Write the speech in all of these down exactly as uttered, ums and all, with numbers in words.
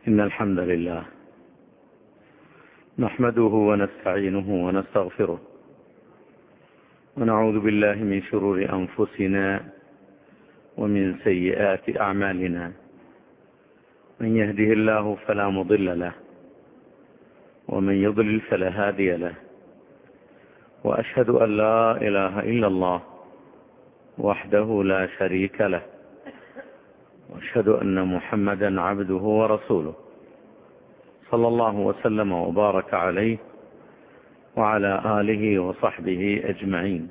إن الحمد لله نحمده ونستعينه ونستغفره ونعوذ بالله من شرور أنفسنا ومن سيئات أعمالنا. من يهده الله فلا مضل له ومن يضلل فلا هادي له، وأشهد أن لا إله إلا الله وحده لا شريك له، وأشهد أن محمدا عبده ورسوله صلى الله وسلم وبارك عليه وعلى آله وصحبه أجمعين.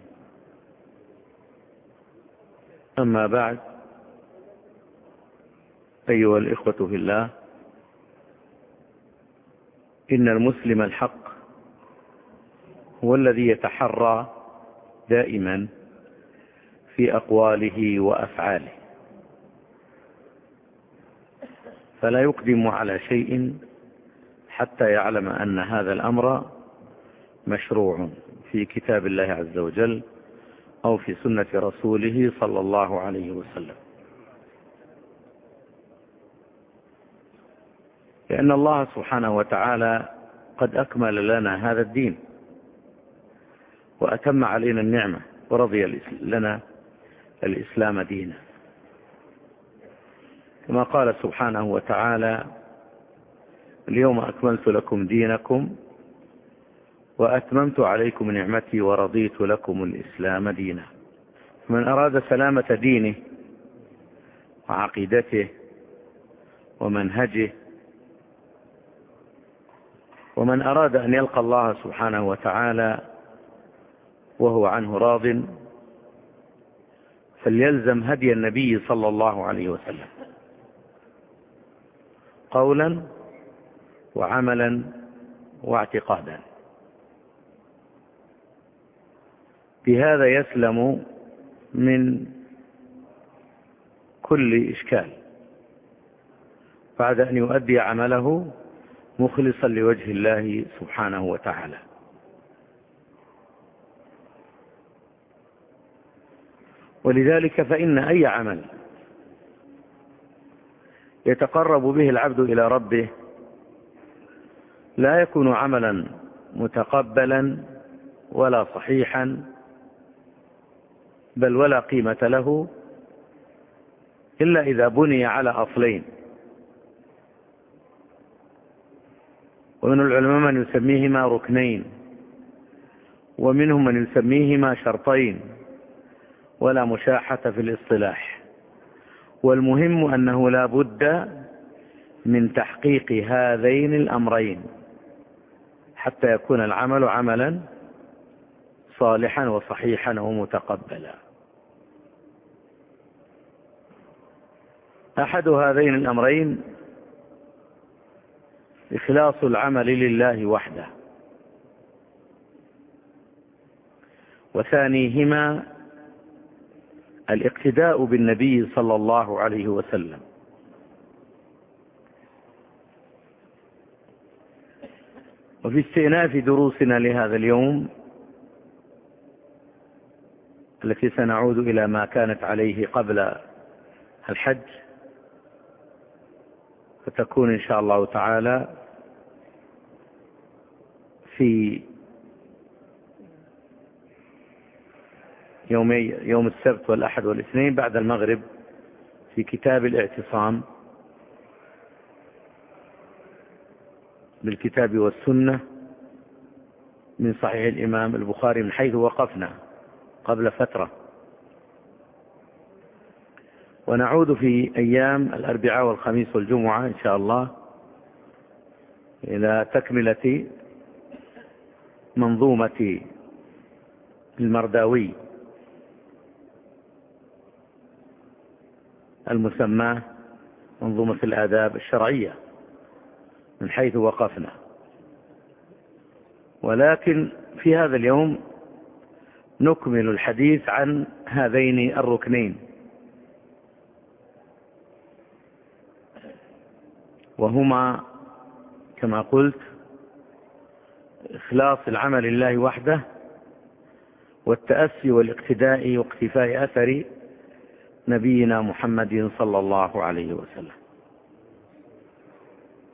أما بعد، أيها الإخوة في الله، إن المسلم الحق هو الذي يتحرى دائما في أقواله وأفعاله، فلا يقدم على شيء حتى يعلم أن هذا الأمر مشروع في كتاب الله عز وجل أو في سنة رسوله صلى الله عليه وسلم، لأن الله سبحانه وتعالى قد أكمل لنا هذا الدين وأتم علينا النعمة ورضي لنا الإسلام دينا، كما قال سبحانه وتعالى: اليوم أكملت لكم دينكم وأتممت عليكم نعمتي ورضيت لكم الإسلام دينا. من أراد سلامة دينه وعقيدته ومنهجه، ومن أراد أن يلقى الله سبحانه وتعالى وهو عنه راض، فليلزم هدي النبي صلى الله عليه وسلم قولا وعملا واعتقادا. بهذا يسلم من كل إشكال بعد أن يؤدي عمله مخلصا لوجه الله سبحانه وتعالى. ولذلك فإن أي عمل يتقرب به العبد إلى ربه لا يكون عملا متقبلا ولا صحيحا، بل ولا قيمة له إلا إذا بني على أصلين. ومن العلماء من يسميهما ركنين، ومنهم من يسميهما شرطين، ولا مشاحة في الاصطلاح. والمهم أنه لا بد من تحقيق هذين الأمرين حتى يكون العمل عملا صالحا وصحيحا ومتقبلا. أحد هذين الأمرين إخلاص العمل لله وحده، وثانيهما الاقتداء بالنبي صلى الله عليه وسلم. وفي استئناف دروسنا لهذا اليوم التي سنعود إلى ما كانت عليه قبل الحج، فتكون إن شاء الله تعالى في يومي يوم السبت والأحد والاثنين بعد المغرب في كتاب الاعتصام بالكتاب والسنة من صحيح الإمام البخاري، من حيث وقفنا قبل فترة. ونعود في أيام الأربعاء والخميس والجمعة إن شاء الله إلى تكملة منظومة المرداوي المسمى منظومة الآداب الشرعية من حيث وقفنا. ولكن في هذا اليوم نكمل الحديث عن هذين الركنين، وهما كما قلت إخلاص العمل لله وحده، والتأسي والاقتداء واقتفاء أثر نبينا محمد صلى الله عليه وسلم.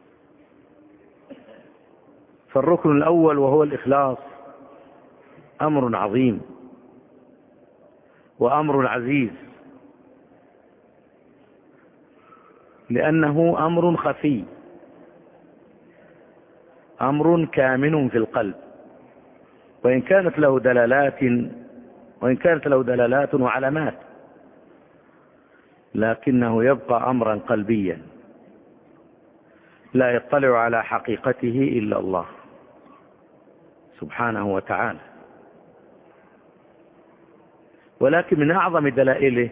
فالركن الأول وهو الإخلاص أمر عظيم وأمر عزيز، لأنه أمر خفي، أمر كامن في القلب، وإن كانت له دلالات وإن كانت له دلالات وعلامات، لكنه يبقى أمرا قلبيا لا يطلع على حقيقته إلا الله سبحانه وتعالى. ولكن من أعظم دلائله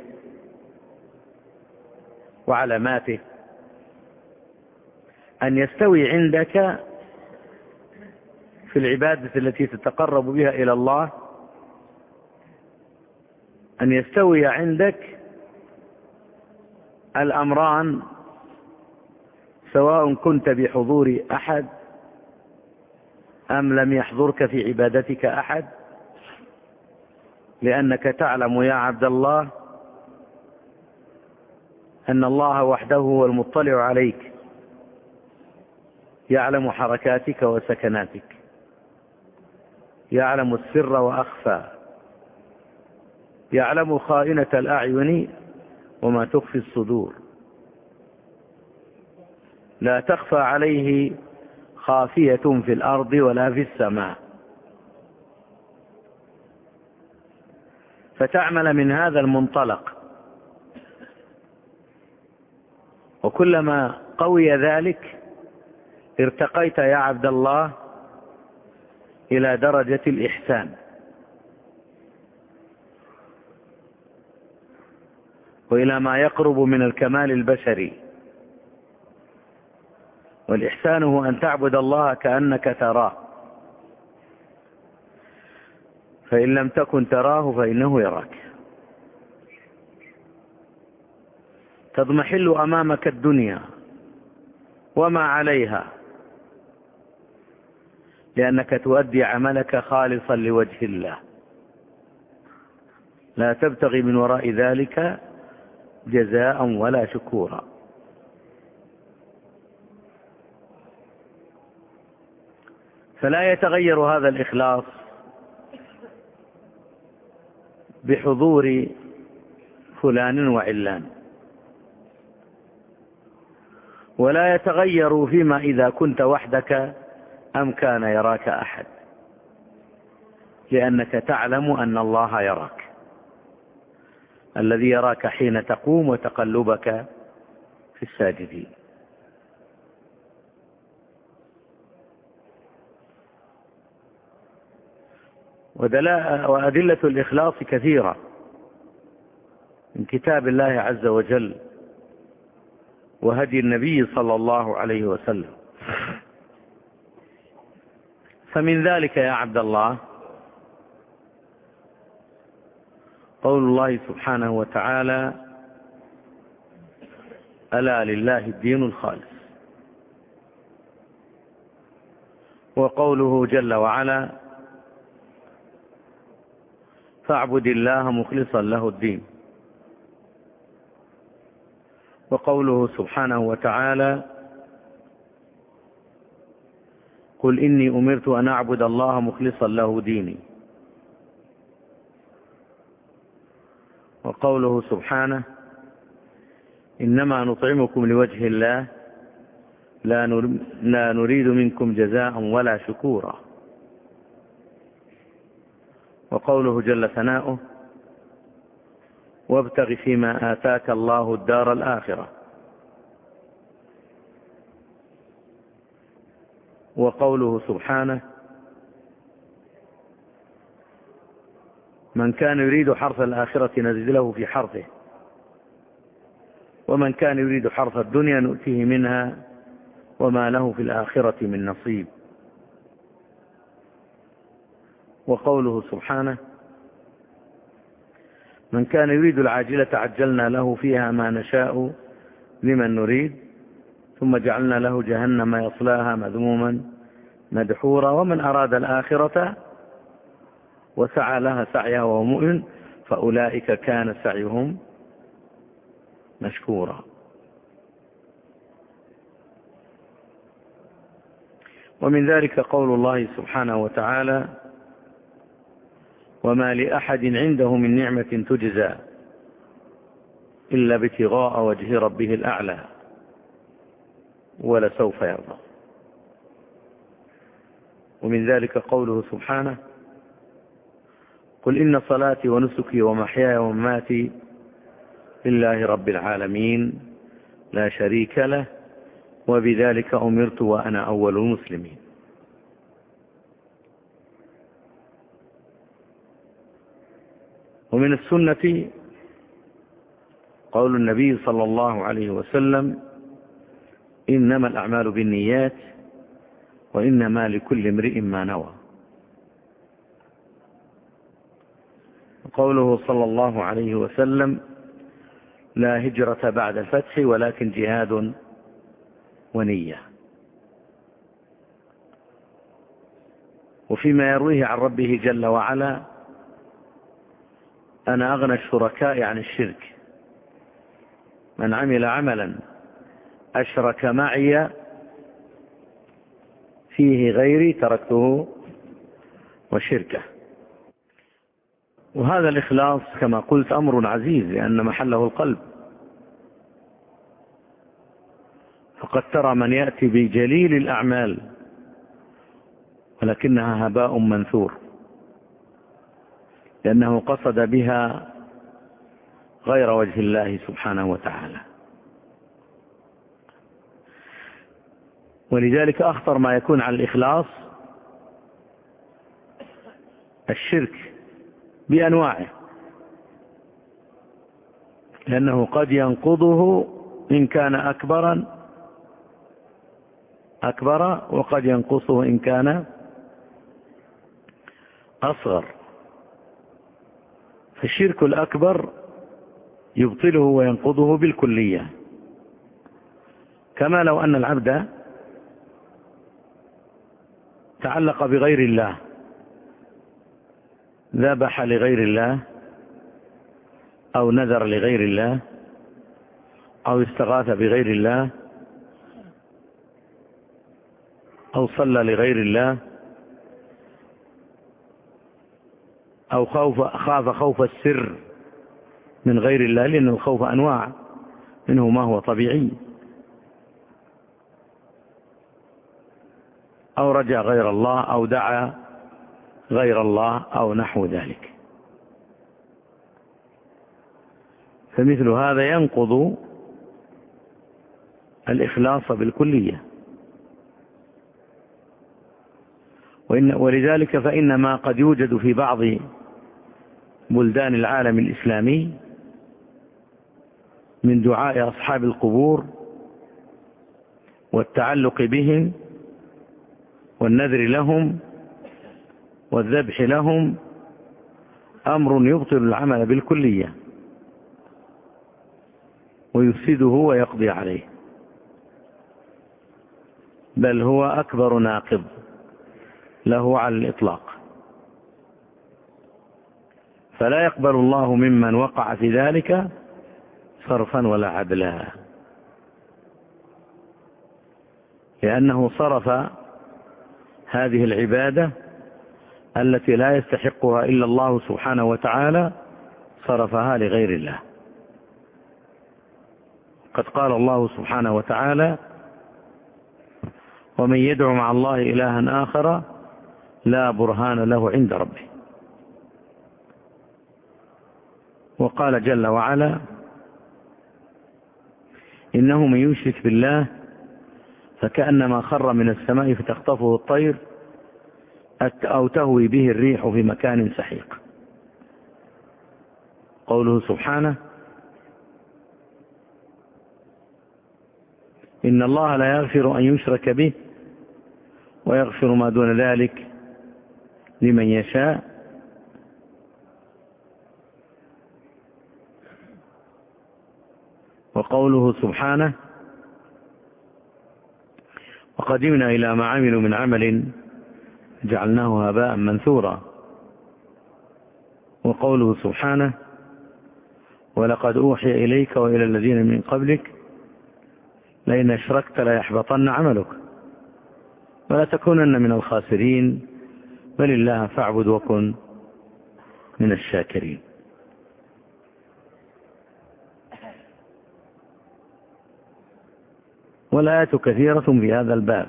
وعلاماته أن يستوي عندك في العبادة التي تتقرب بها إلى الله، أن يستوي عندك الأمران، سواء كنت بحضور أحد أم لم يحضرك في عبادتك أحد، لأنك تعلم يا عبد الله أن الله وحده هو المطلع عليك، يعلم حركاتك وسكناتك، يعلم السر وأخفى، يعلم خائنة الأعين وما تخفي الصدور، لا تخفى عليه خافية في الأرض ولا في السماء. فتعمل من هذا المنطلق، وكلما قوي ذلك ارتقيت يا عبد الله إلى درجة الإحسان، وإلى ما يقرب من الكمال البشري. والإحسان هو أن تعبد الله كأنك تراه، فإن لم تكن تراه فإنه يراك. تضمحل أمامك الدنيا وما عليها، لأنك تؤدي عملك خالصا لوجه الله، لا تبتغي من وراء ذلك جزاء ولا شكورا. فلا يتغير هذا الإخلاص بحضور فلان وعلان، ولا يتغير فيما إذا كنت وحدك أم كان يراك أحد، لأنك تعلم أن الله يراك، الذي يراك حين تقوم وتقلبك في الساجدين. وأدلة الإخلاص كثيرة من كتاب الله عز وجل وهدي النبي صلى الله عليه وسلم. فمن ذلك يا عبد الله قول الله سبحانه وتعالى: ألا لله الدين الخالص. وقوله جل وعلا: فاعبد الله مخلصا له الدين. وقوله سبحانه وتعالى: قل إني أمرت أن أعبد الله مخلصا له ديني. وقوله سبحانه: إنما نطعمكم لوجه الله لا نريد منكم جزاء ولا شكورا. وقوله جل ثناؤه: وابتغ فيما آتاك الله الدار الآخرة. وقوله سبحانه: من كان يريد حرث الآخرة نزد له في حرثه ومن كان يريد حرث الدنيا نؤتيه منها وما له في الآخرة من نصيب. وقوله سبحانه: من كان يريد العاجلة عجلنا له فيها ما نشاء لمن نريد ثم جعلنا له جهنم يصلاها مذموما مدحورا ومن أراد الآخرة وسعى لها سعيها وهو مؤمن فأولئك كان سعيهم مشكورا. ومن ذلك قول الله سبحانه وتعالى: وما لأحد عنده من نعمة تجزى إلا ابتغاء وجه ربه الأعلى ولسوف يرضى. ومن ذلك قوله سبحانه: قل إن صلاتي ونسكي ومحياي ومماتي لله رب العالمين لا شريك له وبذلك أمرت وأنا أول المسلمين. ومن السنة قول النبي صلى الله عليه وسلم: إنما الأعمال بالنيات وإنما لكل امرئ ما نوى. قوله صلى الله عليه وسلم: لا هجرة بعد الفتح ولكن جهاد ونية. وفيما يرويه عن ربه جل وعلا: أنا أغنى الشركاء عن الشرك، من عمل عملا أشرك معي فيه غيري تركته وشركه. وهذا الإخلاص كما قلت أمر عزيز، لأن محله القلب. فقد ترى من يأتي بجليل الأعمال ولكنها هباء منثور، لأنه قصد بها غير وجه الله سبحانه وتعالى. ولذلك أخطر ما يكون على الإخلاص الشرك بأنواعه، لأنه قد ينقضه إن كان أكبرا أكبر وقد ينقصه إن كان أصغر. فالشرك الأكبر يبطله وينقضه بالكلية، كما لو أن العبد تعلق بغير الله، ذبح لغير الله أو نذر لغير الله أو استغاث بغير الله أو صلى لغير الله أو خوف خاف خوف السر من غير الله، لأن الخوف أنواع، منه ما هو طبيعي، أو رجع غير الله أو دعا غير الله أو نحو ذلك. فمثل هذا ينقض الإخلاص بالكلية. وإن ولذلك فإن ما قد يوجد في بعض بلدان العالم الإسلامي من دعاء أصحاب القبور والتعلق بهم والنذر لهم والذبح لهم أمر يبطل العمل بالكلية ويفسده ويقضي عليه، بل هو أكبر ناقض له على الإطلاق. فلا يقبل الله ممن وقع في ذلك صرفا ولا عدلا، لأنه صرف هذه العبادة التي لا يستحقها إلا الله سبحانه وتعالى، صرفها لغير الله. قد قال الله سبحانه وتعالى: ومن يدعو مع الله إلها آخر لا برهان له عند ربه. وقال جل وعلا: إنه من يشرك بالله فكأنما خر من السماء فتخطفه الطير أو تهوي به الريح في مكان سحيق. قوله سبحانه: إن الله لا يغفر أن يشرك به ويغفر ما دون ذلك لمن يشاء. وقوله سبحانه: وقدمنا إلى ما عملوا من عمل جعلناه هباء منثورا. وقوله سبحانه: ولقد أوحي إليك وإلى الذين من قبلك لئن أشركت ليحبطن عملك ولا تكونن من الخاسرين، بل الله فاعبد وكن من الشاكرين. والآيات كثيرة في هذا الباب.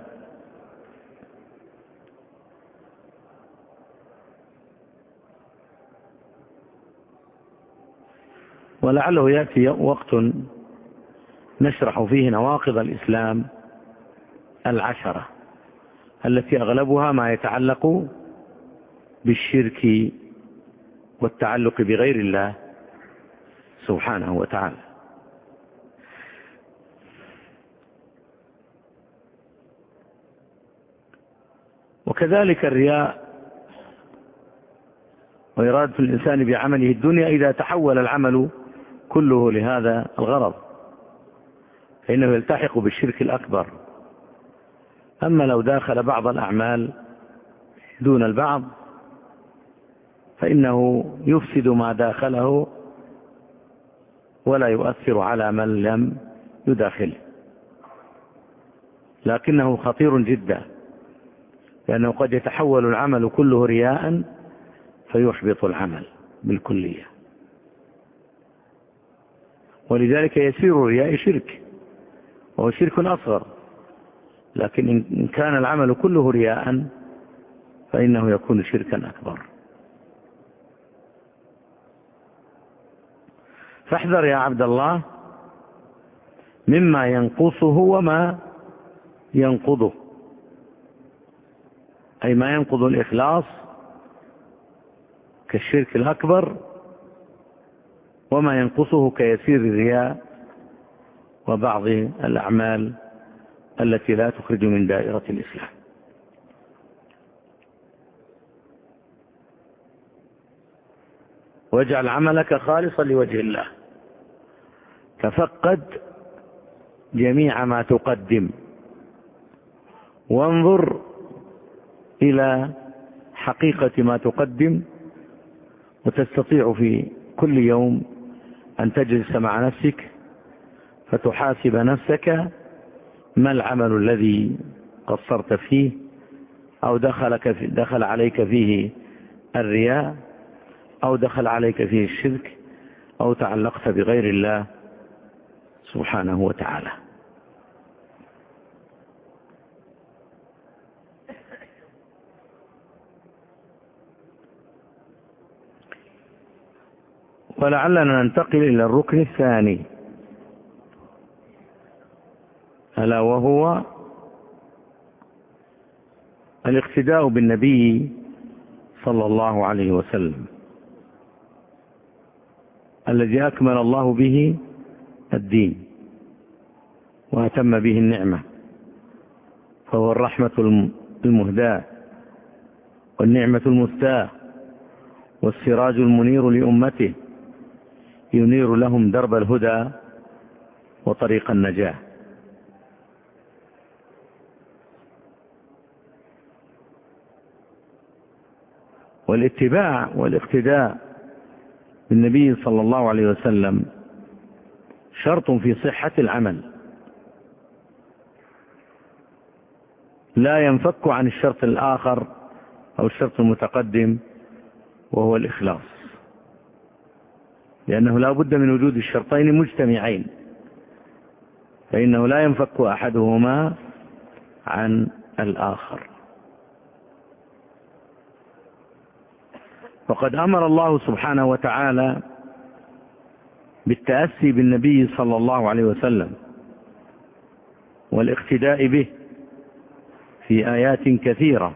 ولعله يأتي وقت نشرح فيه نواقض الإسلام العشرة التي أغلبها ما يتعلق بالشرك والتعلق بغير الله سبحانه وتعالى. وكذلك الرياء وإرادة الإنسان بعمله الدنيا إذا تحول العمل كله لهذا الغرض فإنه يلتحق بالشرك الأكبر. أما لو داخل بعض الأعمال دون البعض فإنه يفسد ما داخله ولا يؤثر على من لم يداخله، لكنه خطير جدا، لأنه قد يتحول العمل كله رياء فيحبط العمل بالكلية. ولذلك يسير الرياء شرك، وهو شرك أصغر، لكن إن كان العمل كله رياء فإنه يكون شركا أكبر. فاحذر يا عبد الله مما ينقصه وما ينقضه، أي ما ينقض الإخلاص كالشرك الأكبر، وما ينقصه كيسير الرياء وبعض الأعمال التي لا تخرج من دائرة الإسلام. واجعل عملك خالصا لوجه الله، تفقد جميع ما تقدم، وانظر إلى حقيقة ما تقدم، وتستطيع في كل يوم أن تجلس مع نفسك فتحاسب نفسك ما العمل الذي قصرت فيه أو دخلك في دخل عليك فيه الرياء أو دخل عليك فيه الشرك أو تعلقت بغير الله سبحانه وتعالى. ولعلنا ننتقل إلى الركن الثاني، ألا وهو الاقتداء بالنبي صلى الله عليه وسلم الذي أكمل الله به الدين وأتم به النعمة، فهو الرحمة المهداة والنعمة المستاة والسراج المنير لأمته، ينير لهم درب الهدى وطريق النجاة. والاتباع والاقتداء بالنبي صلى الله عليه وسلم شرط في صحة العمل، لا ينفك عن الشرط الآخر أو الشرط المتقدم وهو الإخلاص، لأنه لا بد من وجود الشرطين مجتمعين، فإنه لا ينفك أحدهما عن الآخر. وقد أمر الله سبحانه وتعالى بالتأسي بالنبي صلى الله عليه وسلم والاقتداء به في آيات كثيرة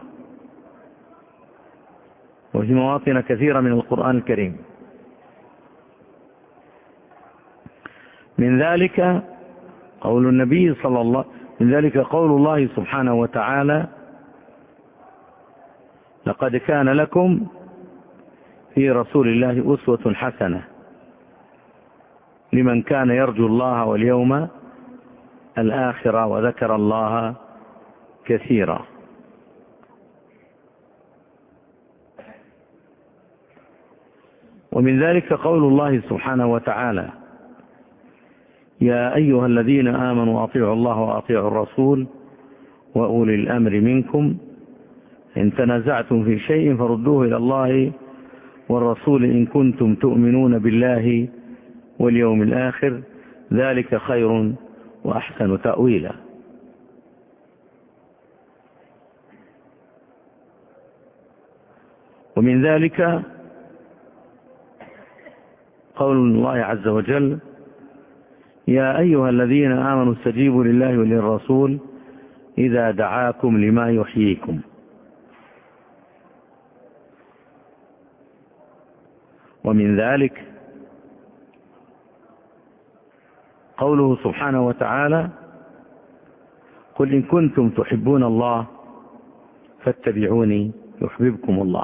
وفي مواطن كثيرة من القرآن الكريم. من ذلك قول النبي صلى الله من ذلك قول الله سبحانه وتعالى: لقد كان لكم في رسول الله أسوة حسنة لمن كان يرجو الله واليوم الآخرة وذكر الله كثيرا. ومن ذلك قول الله سبحانه وتعالى: يا أيها الذين آمنوا أطيعوا الله وأطيعوا الرسول وأولي الأمر منكم إن تنازعتم في شيء فردوه إلى الله والرسول إن كنتم تؤمنون بالله واليوم الآخر ذلك خير وأحسن تأويلا. ومن ذلك قول الله عز وجل يا أيها الذين آمنوا استجيبوا لله وللرسول إذا دعاكم لما يحييكم. ومن ذلك قوله سبحانه وتعالى قل إن كنتم تحبون الله فاتبعوني يحببكم الله.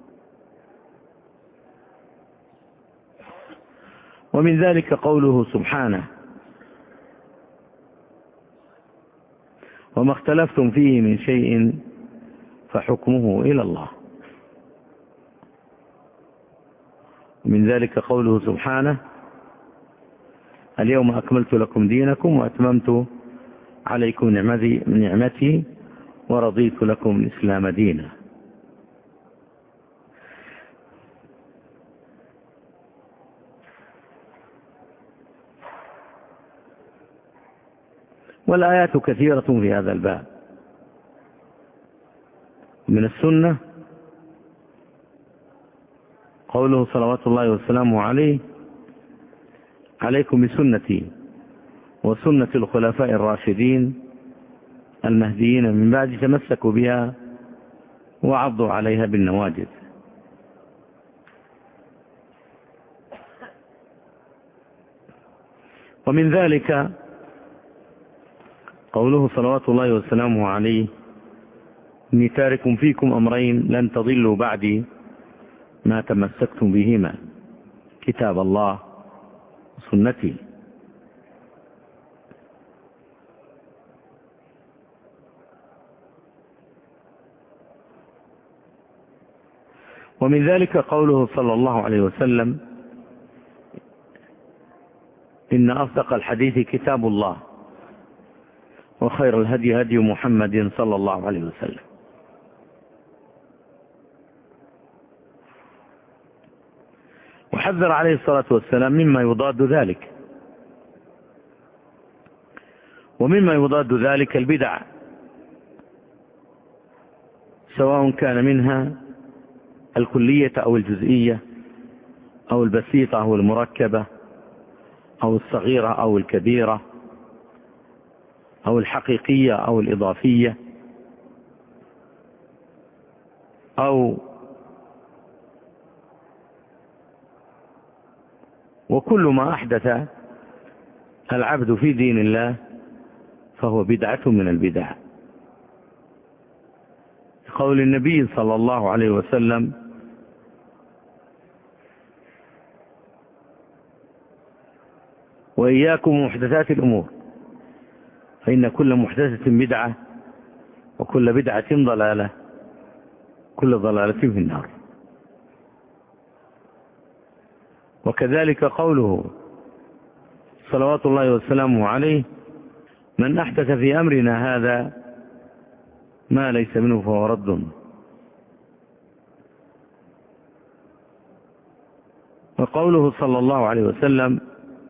ومن ذلك قوله سبحانه وما اختلفتم فيه من شيء فحكمه إلى الله. ومن ذلك قوله سبحانه اليوم أكملت لكم دينكم وأتممت عليكم نعمتي, نعمتي ورضيت لكم الإسلام دينا. والآيات كثيرة في هذا الباب. من السنة قوله صلوات الله وسلامه عليه عليكم بسنتي وسنة الخلفاء الراشدين المهديين من بعد تمسكوا بها وعضوا عليها بالنواجذ. ومن ذلك قوله صلوات الله وسلامه عليه إني تارك فيكم أمرين لن تضلوا بعدي ما تمسكتم بهما كتاب الله وسنتي. ومن ذلك قوله صلى الله عليه وسلم إن أصدق الحديث كتاب الله وخير الهدي هدي محمد صلى الله عليه وسلم. وحذر عليه الصلاة والسلام مما يضاد ذلك. ومما يضاد ذلك البدع سواء كان منها الكلية أو الجزئية أو البسيطة أو المركبة أو الصغيرة أو الكبيرة أو الحقيقية أو الإضافية أو وكل ما أحدث العبد في دين الله فهو بدعة من البدع. قول النبي صلى الله عليه وسلم وإياكم محدثات الأمور فإن كل محدثة بدعة وكل بدعة ضلالة كل ضلالة في النار. وكذلك قوله صلوات الله وسلامه عليه من أحدث في أمرنا هذا ما ليس منه فهو رد. وقوله صلى الله عليه وسلم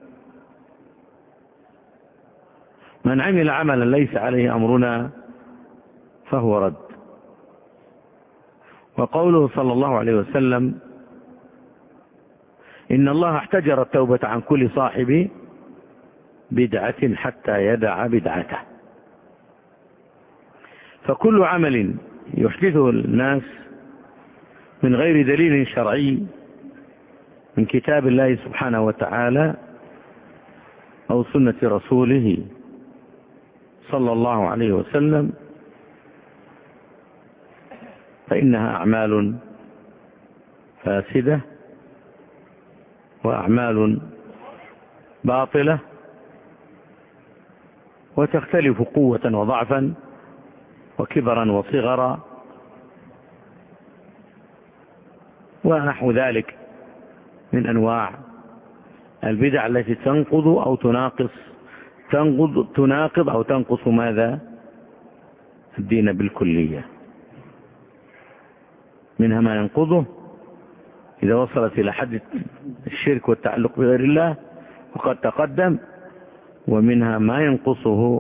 من عمل عملا ليس عليه أمرنا فهو رد. وقوله صلى الله عليه وسلم إن الله احتجر التوبة عن كل صاحب بدعة حتى يدع بدعته. فكل عمل يحدثه الناس من غير دليل شرعي من كتاب الله سبحانه وتعالى أو سنة رسوله صلى الله عليه وسلم فإنها أعمال فاسدة وأعمال باطلة وتختلف قوة وضعفا وكبرا وصغرا ونحو ذلك من أنواع البدع التي تنقض أو تناقص تنقض تناقض أو تنقص ماذا الدين بالكلية. منها ما ينقضه إذا وصلت إلى حد الشرك والتعلق بغير الله وقد تقدم، ومنها ما ينقصه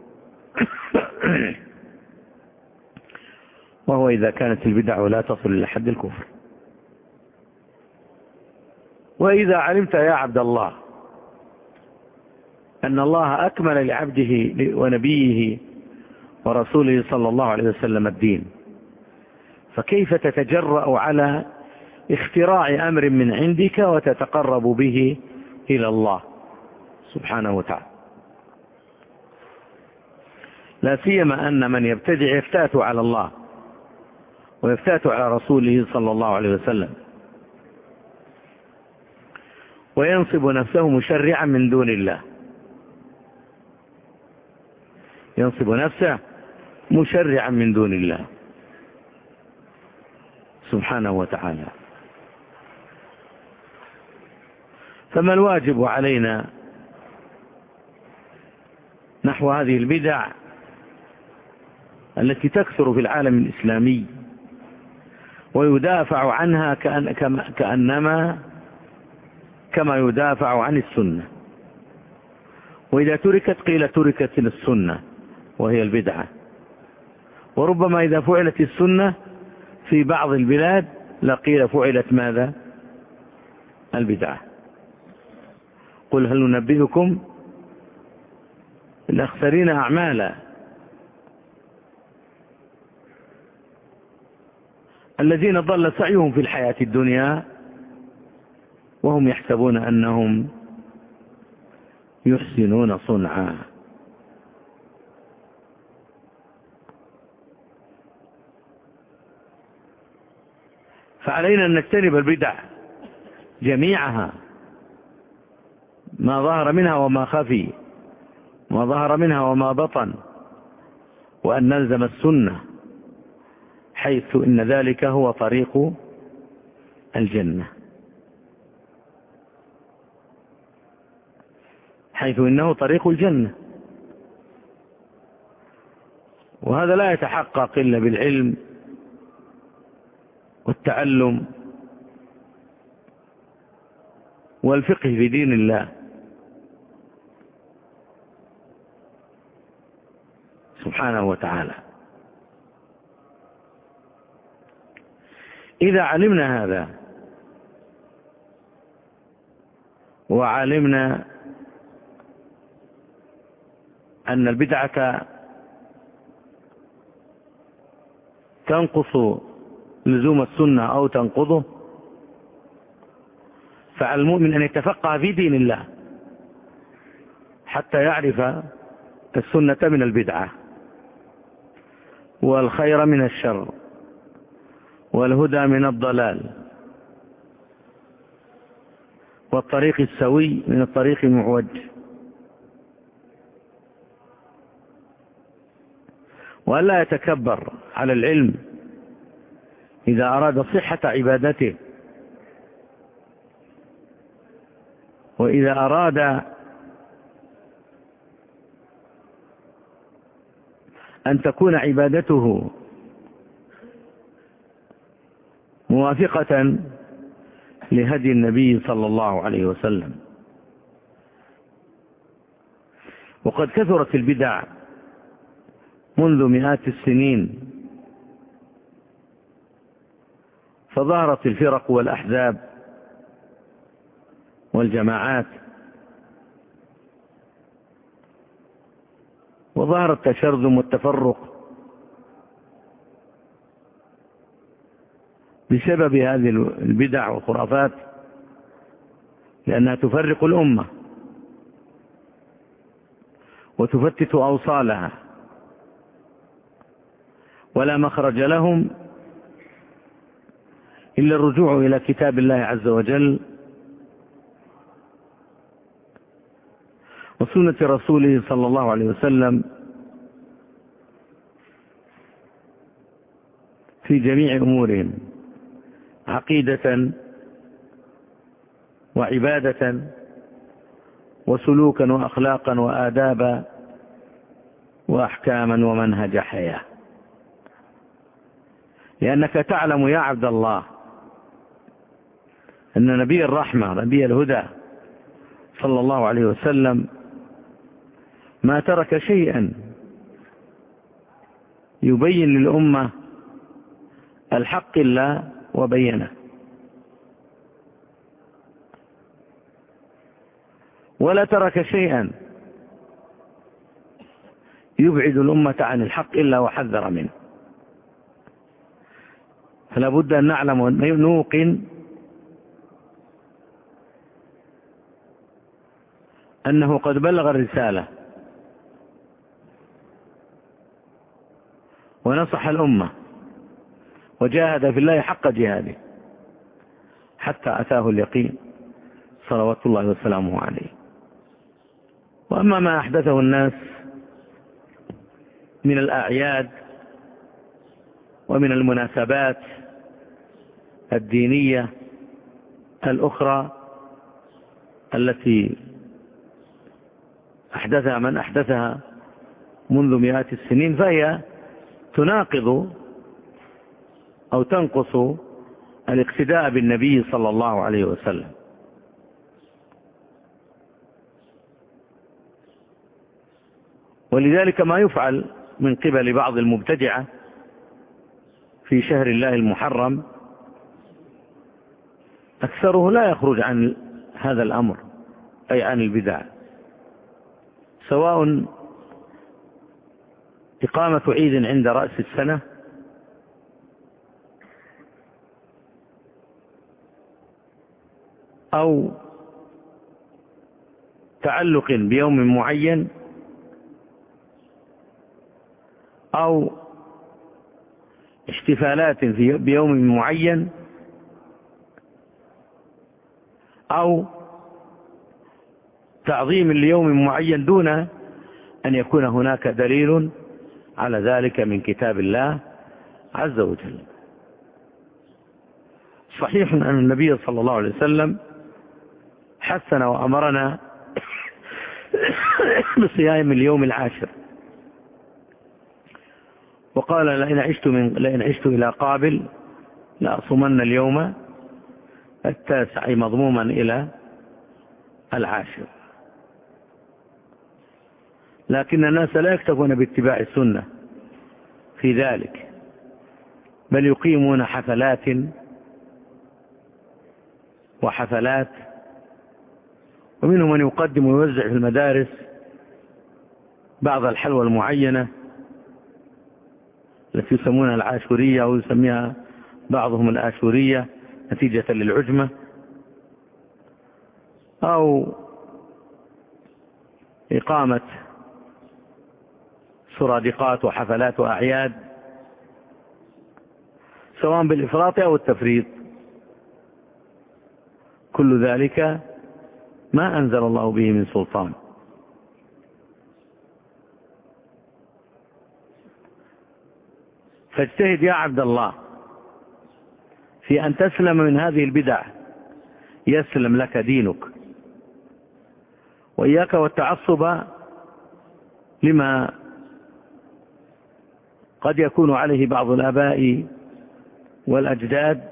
وهو إذا كانت البدع لا تصل إلى حد الكفر. وإذا علمت يا عبد الله أن الله أكمل لعبده ونبيه ورسوله صلى الله عليه وسلم الدين، فكيف تتجرأ على اختراع أمر من عندك وتتقرب به إلى الله سبحانه وتعالى؟ لا سيما أن من يبتدع يفتات على الله ويفتات على رسوله صلى الله عليه وسلم، وينصب نفسه مشرعا من دون الله، ينصب نفسه مشرعا من دون الله سبحانه وتعالى. فما الواجب علينا نحو هذه البدع التي تكثر في العالم الإسلامي ويدافع عنها كأن كأنما كما يدافع عن السنة؟ وإذا تركت قيل تركت السنة وهي البدعة، وربما إذا فعلت السنة في بعض البلاد لقيل فعلت ماذا؟ البدعة. قل هل ننبئكم الأخسرين أعمالا الذين ضل سعيهم في الحياة الدنيا وهم يحسبون أنهم يحسنون صنعا. فعلينا أن نجتنب البدع جميعها، ما ظهر منها وما خفي، ما ظهر منها وما بطن، وأن نلزم السنة حيث إن ذلك هو طريق الجنة، حيث إنه طريق الجنة. وهذا لا يتحقق إلا بالعلم والتعلم والفقه في دين الله سبحانه وتعالى. إذا علمنا هذا وعلمنا أن البدعة تنقص لزوم السنة أو تنقضه، فعلى المؤمن أن يتفقه في دين الله حتى يعرف السنة من البدعة والخير من الشر والهدى من الضلال والطريق السوي من الطريق المعوج، وألا يتكبر على العلم إذا أراد صحة عبادته، وإذا أراد أن تكون عبادته موافقة لهدي النبي صلى الله عليه وسلم. وقد كثرت البدع منذ مئات السنين، فظهرت الفرق والأحزاب والجماعات، وظهر التشرذم والتفرق بسبب هذه البدع والخرافات، لأنها تفرق الأمة وتفتت أوصالها، ولا مخرج لهم إلا الرجوع إلى كتاب الله عز وجل وسنة رسوله صلى الله عليه وسلم في جميع أمورهم، عقيدة وعبادة وسلوكا وأخلاقا وآدابا وأحكاما ومنهج حياة. لأنك تعلم يا عبد الله أن نبي الرحمة نبي الهدى صلى الله عليه وسلم ما ترك شيئا يبين للأمة الحق إلا وبينه، ولا ترك شيئا يبعد الأمة عن الحق إلا وحذر منه. فلا بد أن نعلم ونوقن أنه قد بلغ الرسالة ونصح الأمة وجاهد في الله حق جهاده حتى أتاه اليقين صلوات الله وسلامه عليه. وأما ما أحدثه الناس من الأعياد ومن المناسبات الدينية الأخرى التي أحدثها من أحدثها منذ مئات السنين، فهي تناقض أو تنقص الاقتداء بالنبي صلى الله عليه وسلم. ولذلك ما يفعل من قبل بعض المبتدعة في شهر الله المحرم أكثره لا يخرج عن هذا الأمر، أي عن البدع، سواء إقامة عيد عند رأس السنة أو تعلق بيوم معين أو احتفالات بيوم معين أو تعظيم ليوم معين دون أن يكون هناك دليل على ذلك من كتاب الله عز وجل. صحيح أن النبي صلى الله عليه وسلم حثنا وأمرنا بصيام اليوم العاشر، وقال لئن عشت, من لئن عشت إلى قابل لأصومن اليوم التاسع، مضموما إلى العاشر. لكن الناس لا يكتفون باتباع السنة في ذلك، بل يقيمون حفلات وحفلات، ومنهم من يقدم ويوزع في المدارس بعض الحلوى المعينة التي يسمونها العاشورية أو يسميها بعضهم الآشورية نتيجة للعجمة، أو إقامة سرادقات وحفلات وأعياد، سواء بالإفراط أو التفريط. كل ذلك ما أنزل الله به من سلطان. فاجتهد يا عبد الله في أن تسلم من هذه البدع يسلم لك دينك، وإياك والتعصب لما قد يكون عليه بعض الآباء والأجداد،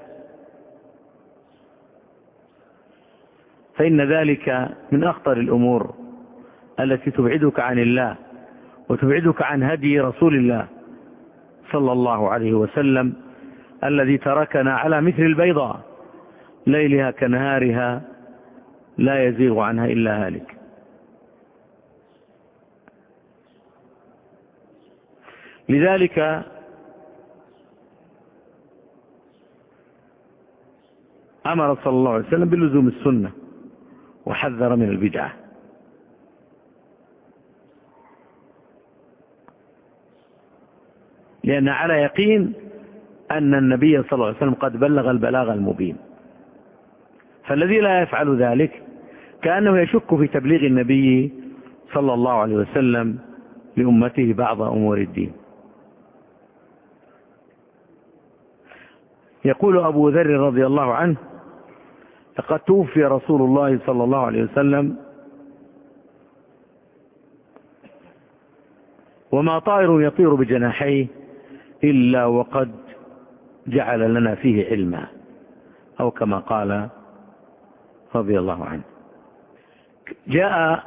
فإن ذلك من أخطر الأمور التي تبعدك عن الله وتبعدك عن هدي رسول الله صلى الله عليه وسلم الذي تركنا على مثل البيضاء ليلها كنهارها لا يزيغ عنها إلا هالك. لذلك أمر صلى الله عليه وسلم بلزوم السنة وحذر من البدعة. لأن على يقين أن النبي صلى الله عليه وسلم قد بلغ البلاغ المبين، فالذي لا يفعل ذلك كأنه يشك في تبليغ النبي صلى الله عليه وسلم لأمته بعض أمور الدين. يقول أبو ذر رضي الله عنه: لقد توفي رسول الله صلى الله عليه وسلم وما طائر يطير بجناحيه إلا وقد جعل لنا فيه علما، أو كما قال رضي الله عنه. جاء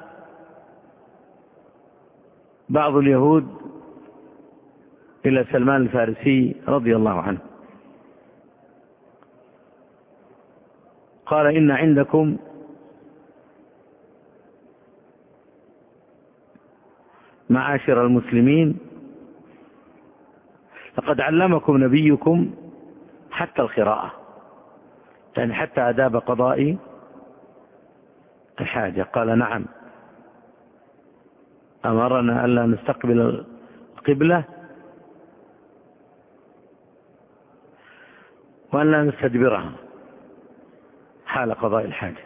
بعض اليهود إلى سلمان الفارسي رضي الله عنه، قال: إن عندكم معاشر المسلمين لقد علمكم نبيكم حتى القراءة، يعني حتى آداب قضاء الحاجة. قال: نعم، أمرنا ألا نستقبل القبلة وأن لا نستدبرها حال قضاء الحاجة.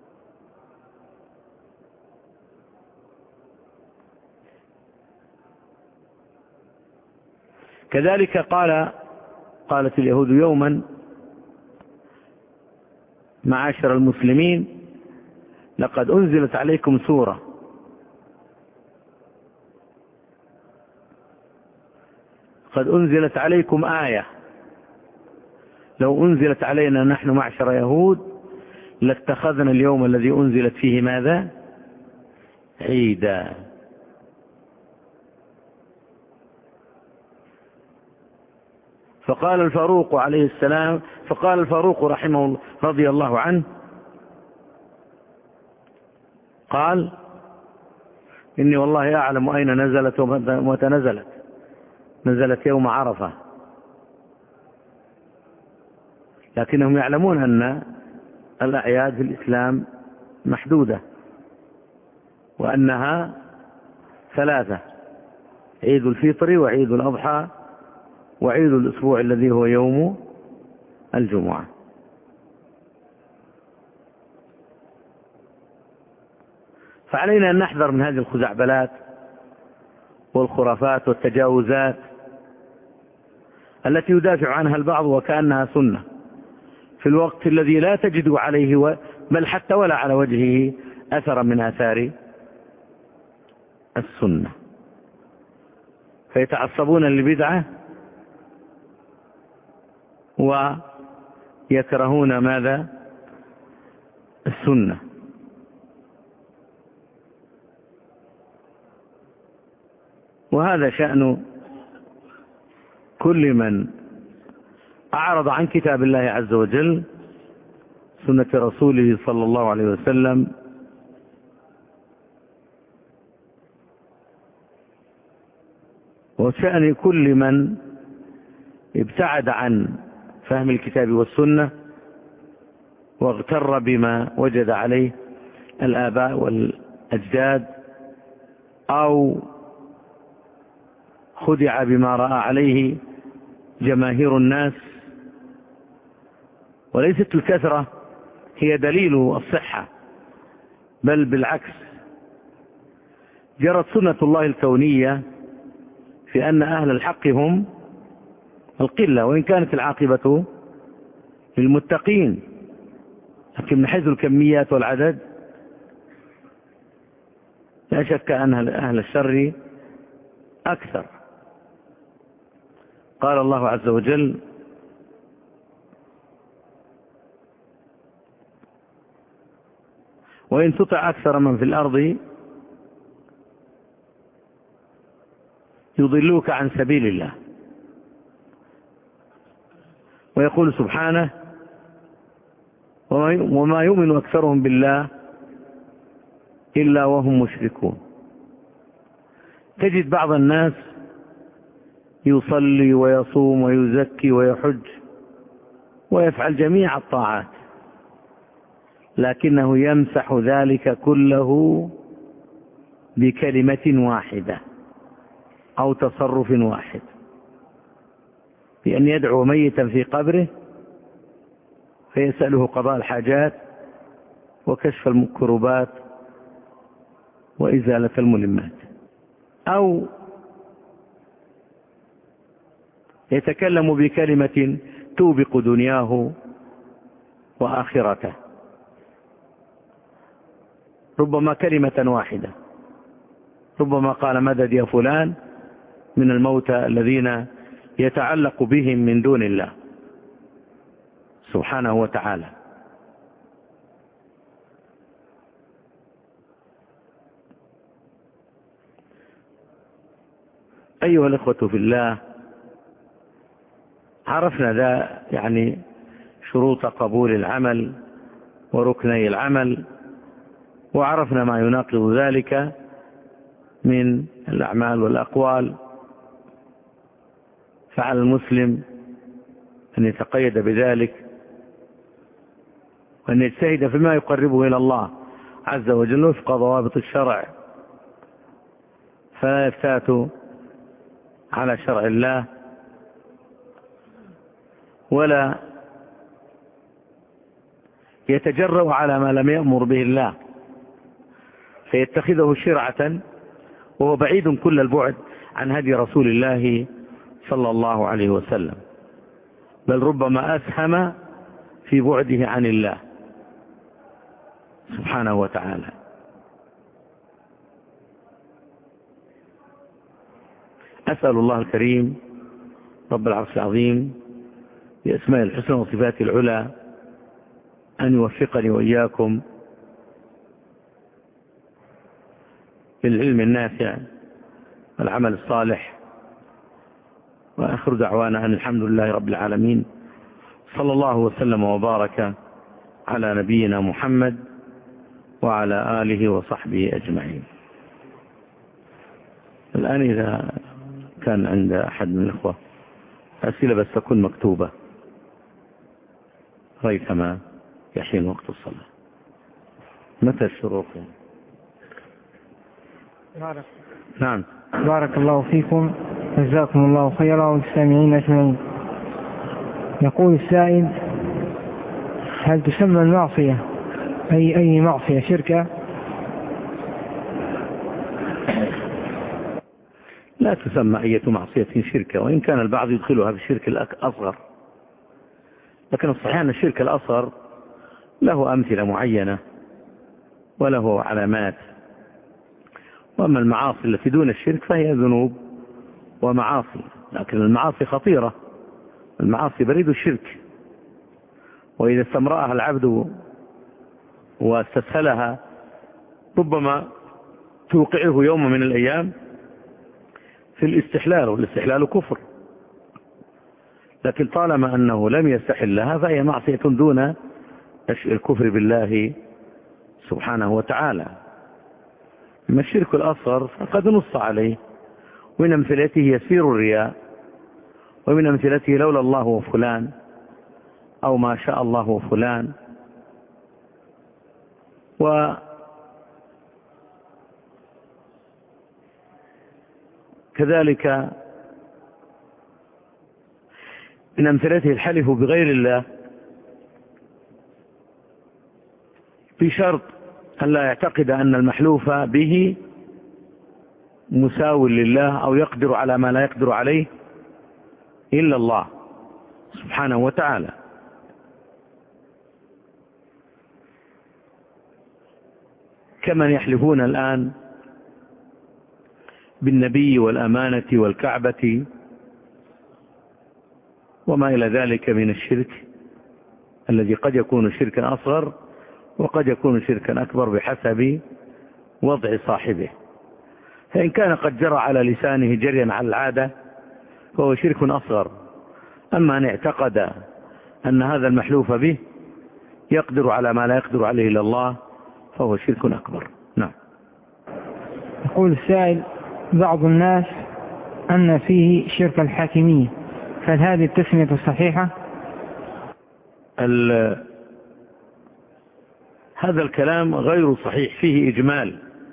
كذلك قال قالت اليهود يوما: معاشر المسلمين لقد أنزلت عليكم سورة قد أنزلت عليكم آية لو أنزلت علينا نحن معشر يهود لاتخذنا اليوم الذي أنزلت فيه ماذا؟ عيدا. فقال الفاروق عليه السلام فقال الفاروق رحمه الله رضي الله عنه، قال: إني والله أعلم أين نزلت ومتى نزلت. نزلت يوم عرفة، لكنهم يعلمون أن الأعياد في الإسلام محدودة، وأنها ثلاثة: عيد الفطر وعيد الأضحى وعيد الأسبوع الذي هو يوم الجمعة. فعلينا أن نحذر من هذه الخزعبلات والخرافات والتجاوزات التي يدافع عنها البعض وكأنها سنة، في الوقت الذي لا تجد عليه بل حتى ولا على وجهه أثرا من آثار السنة، فيتعصبون للبدعة ويكرهون ماذا؟ السنة. وهذا شأن كل من أعرض عن كتاب الله عز وجل، سنة رسوله صلى الله عليه وسلم، وشأن كل من ابتعد عن فهم الكتاب والسنة واغتر بما وجد عليه الآباء والأجداد، أو خدع بما رأى عليه جماهير الناس. وليست الكثرة هي دليل الصحة، بل بالعكس، جرت سنة الله الكونية في أن أهل الحق هم القلة، وإن كانت العاقبة للمتقين، لكن من حيث الكميات والعدد لا شك أن أهل الشر أكثر. قال الله عز وجل: وإن تطع أكثر من في الأرض يضلوك عن سبيل الله. ويقول سبحانه: وما يؤمن أكثرهم بالله إلا وهم مشركون. تجد بعض الناس يصلي ويصوم ويزكي ويحج ويفعل جميع الطاعات، لكنه يمسح ذلك كله بكلمة واحدة أو تصرف واحد، بأن يدعو ميتا في قبره فيسأله قضاء الحاجات وكشف الكربات وإزالة الملمات، أو يتكلم بكلمة توبق دنياه وآخرته، ربما كلمة واحدة، ربما قال: مدد يا فلان، من الموتى الذين يتعلق بهم من دون الله، سبحانه وتعالى. أيها الإخوة في الله، عرفنا ذا يعني شروط قبول العمل وركني العمل، وعرفنا ما يناقض ذلك من الأعمال والأقوال. فعلى المسلم أن يتقيد بذلك وأن يجتهد فيما يقربه إلى الله عز وجل وفق ضوابط الشرع، فلا يفتات على شرع الله ولا يتجرأ على ما لم يأمر به الله فيتخذه شرعة، وهو بعيد كل البعد عن هدي رسول الله صلى الله عليه وسلم، بل ربما أسهم في بعده عن الله سبحانه وتعالى. أسأل الله الكريم رب العرش العظيم بأسماء الحسنى وصفات العلى أن يوفقني وإياكم بالعلم النافع والعمل الصالح، وآخر دعوانا أن الحمد لله رب العالمين، صلى الله وسلم وبارك على نبينا محمد وعلى آله وصحبه أجمعين. الآن إذا كان عند أحد من الإخوة أسئلة بس تكون مكتوبة ريثما يحين وقت الصلاة. متى الشروق؟ بارك. نعم. بارك الله فيكم، جزاكم الله خيرا والسامعين أجمعين. يقول السائل: هل تسمى المعصية أي أي معصية شركة؟ لا تسمى أي معصية شركة، وإن كان البعض يدخلها في الشرك الأصغر، لكن الصحيح أن الشرك الأصغر له أمثلة معينة وله علامات، وأما المعاصي التي دون الشرك فهي ذنوب ومعاصي، لكن المعاصي خطيرة، المعاصي بريد الشرك، وإذا استمرأها العبد واستسهلها ربما توقعه يوم من الأيام في الاستحلال، والاستحلال كفر، لكن طالما أنه لم يستحلها فهي معصية دون الكفر بالله سبحانه وتعالى. أما الشرك الأصغر فقد نص عليه، ومن أمثلته يسير الرياء، ومن أمثلته لولا الله وفلان أو ما شاء الله وفلان. وكذلك من أمثلته الحلف بغير الله بشرط أن لا يعتقد أن المحلوف به مساو لله أو يقدر على ما لا يقدر عليه إلا الله سبحانه وتعالى. كمن يحلفون الآن بالنبي والأمانة والكعبة وما إلى ذلك من الشرك الذي قد يكون شركا أصغر وقد يكون شركا أكبر بحسب وضع صاحبه. فإن كان قد جرى على لسانه جريا على العادة فهو شرك أصغر، أما أن اعتقد أن هذا المحلوف به يقدر على ما لا يقدر عليه إلا الله فهو شرك أكبر. نعم. يقول السائل: بعض الناس أن فيه شرك الحاكمية، فهل هذه التسمية صحيحة؟ هذا الكلام غير صحيح، فيه إجمال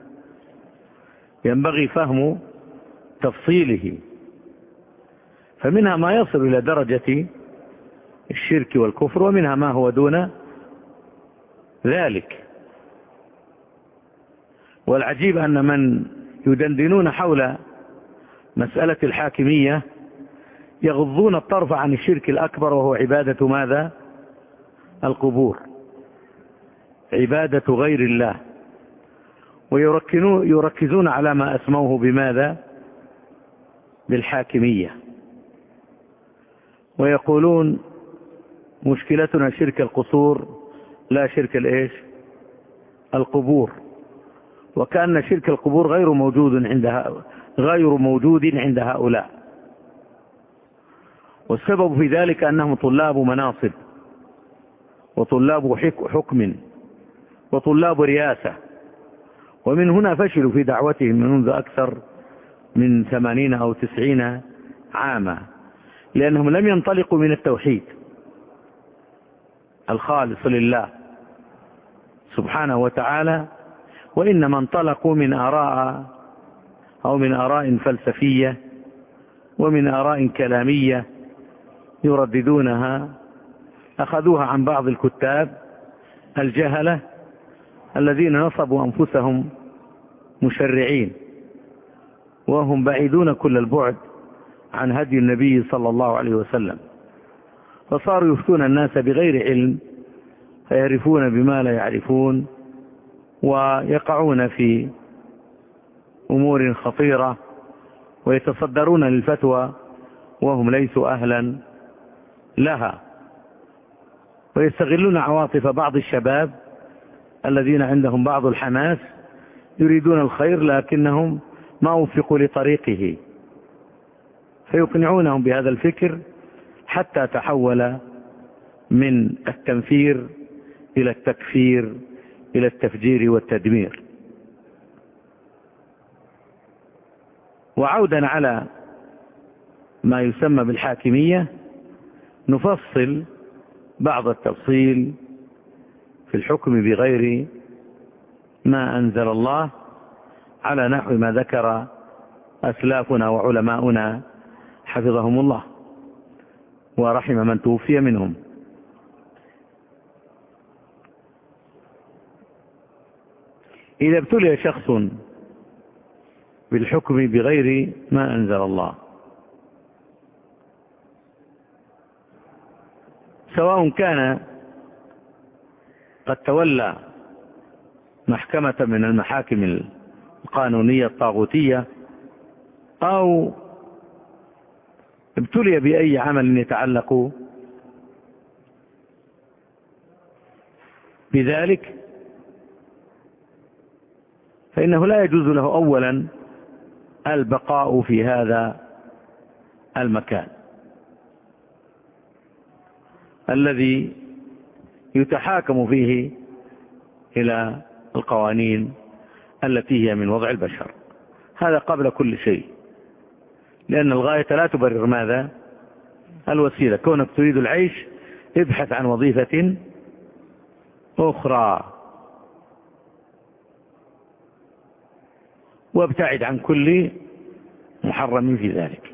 ينبغي فهم تفصيله، فمنها ما يصل إلى درجة الشرك والكفر، ومنها ما هو دون ذلك. والعجيب أن من يدندنون حول مسألة الحاكمية يغضون الطرف عن الشرك الأكبر، وهو عبادة ماذا؟ القبور، عبادة غير الله، ويركزون على ما أسموه بماذا؟ بالحاكمية، ويقولون مشكلتنا شرك القصور لا شرك الايش القبور، وكأن شرك القبور غير موجود عند غير موجود عند هؤلاء. والسبب في ذلك أنهم طلاب مناصب وطلاب حكم وطلاب رياسة، ومن هنا فشلوا في دعوتهم منذ أكثر من ثمانين أو تسعين عاما، لأنهم لم ينطلقوا من التوحيد الخالص لله سبحانه وتعالى، وإنما انطلقوا من آراء أو من آراء فلسفية ومن آراء كلامية يرددونها، أخذوها عن بعض الكتاب الجهلة الذين نصبوا أنفسهم مشرعين، وهم بعيدون كل البعد عن هدي النبي صلى الله عليه وسلم، فصاروا يفتون الناس بغير علم، فيعرفون بما لا يعرفون، ويقعون في أمور خطيرة، ويتصدرون للفتوى وهم ليسوا أهلا لها، ويستغلون عواطف بعض الشباب الذين عندهم بعض الحماس يريدون الخير لكنهم ما وفقوا لطريقه، فيقنعونهم بهذا الفكر حتى تحول من التنفير إلى التكفير إلى التفجير والتدمير. وعودا على ما يسمى بالحاكمية، نفصل بعض التفصيل في الحكم بغير ما أنزل الله على نحو ما ذكر أسلافنا وعلماؤنا حفظهم الله ورحم من توفي منهم. إذا ابتلي شخص بالحكم بغير ما أنزل الله، سواء كان قد تولى محكمة من المحاكم القانونية الطاغوتية، أو ابتلي بأي عمل يتعلق بذلك، فإنه لا يجوز له أولا البقاء في هذا المكان الذي يتحاكم فيه إلى القوانين التي هي من وضع البشر، هذا قبل كل شيء، لأن الغاية لا تبرر ماذا؟ الوسيلة. كونك تريد العيش ابحث عن وظيفة أخرى وابتعد عن كل محرم في ذلك.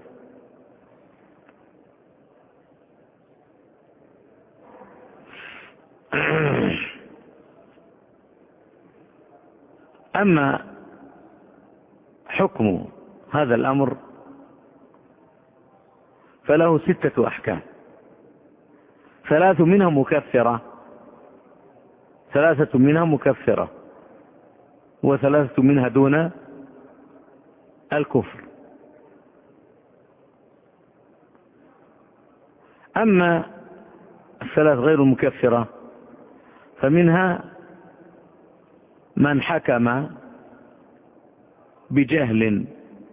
أما حكم هذا الأمر فله ستة أحكام، ثلاث منها مكفرة ثلاثة منها مكفرة وثلاثة منها دون الكفر. أما الثلاث غير المكفرة فمنها من حكم بجهل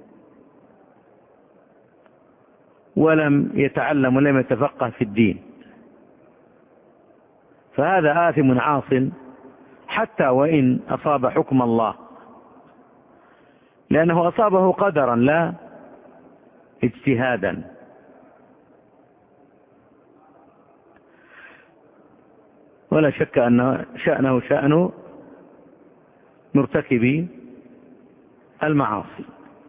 ولم يتعلم ولم يتفقه في الدين، فهذا آثم عاص حتى وإن أصاب حكم الله، لأنه أصابه قدرا لا اجتهادا. ولا شك أن شأنه شأن مرتكبي المعاصي.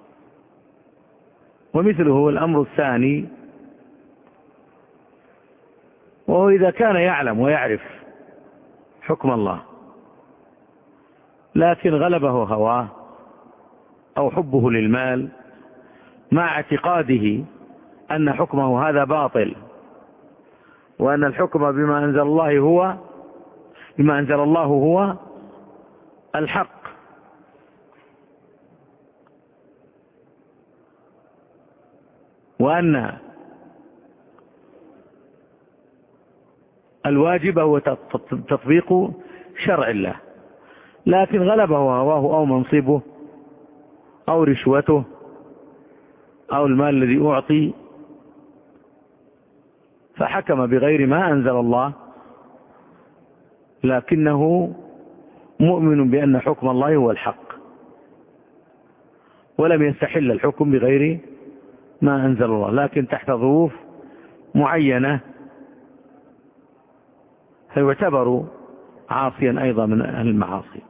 ومثله الأمر الثاني، وهو إذا كان يعلم ويعرف حكم الله لكن غلبه هواه أو حبه للمال مع اعتقاده أن حكمه هذا باطل، وأن الحكم بما أنزل الله هو بما أنزل الله هو الحق، وأن الواجب هو تطبيق شرع الله، لكن غلبه هواه أو منصبه أو رشوته أو المال الذي أعطي فحكم بغير ما أنزل الله، لكنه مؤمن بأن حكم الله هو الحق، ولم يستحل الحكم بغير ما أنزل الله، لكن تحت ظروف معينة فيعتبر عاصيا أيضا من أهل المعاصي.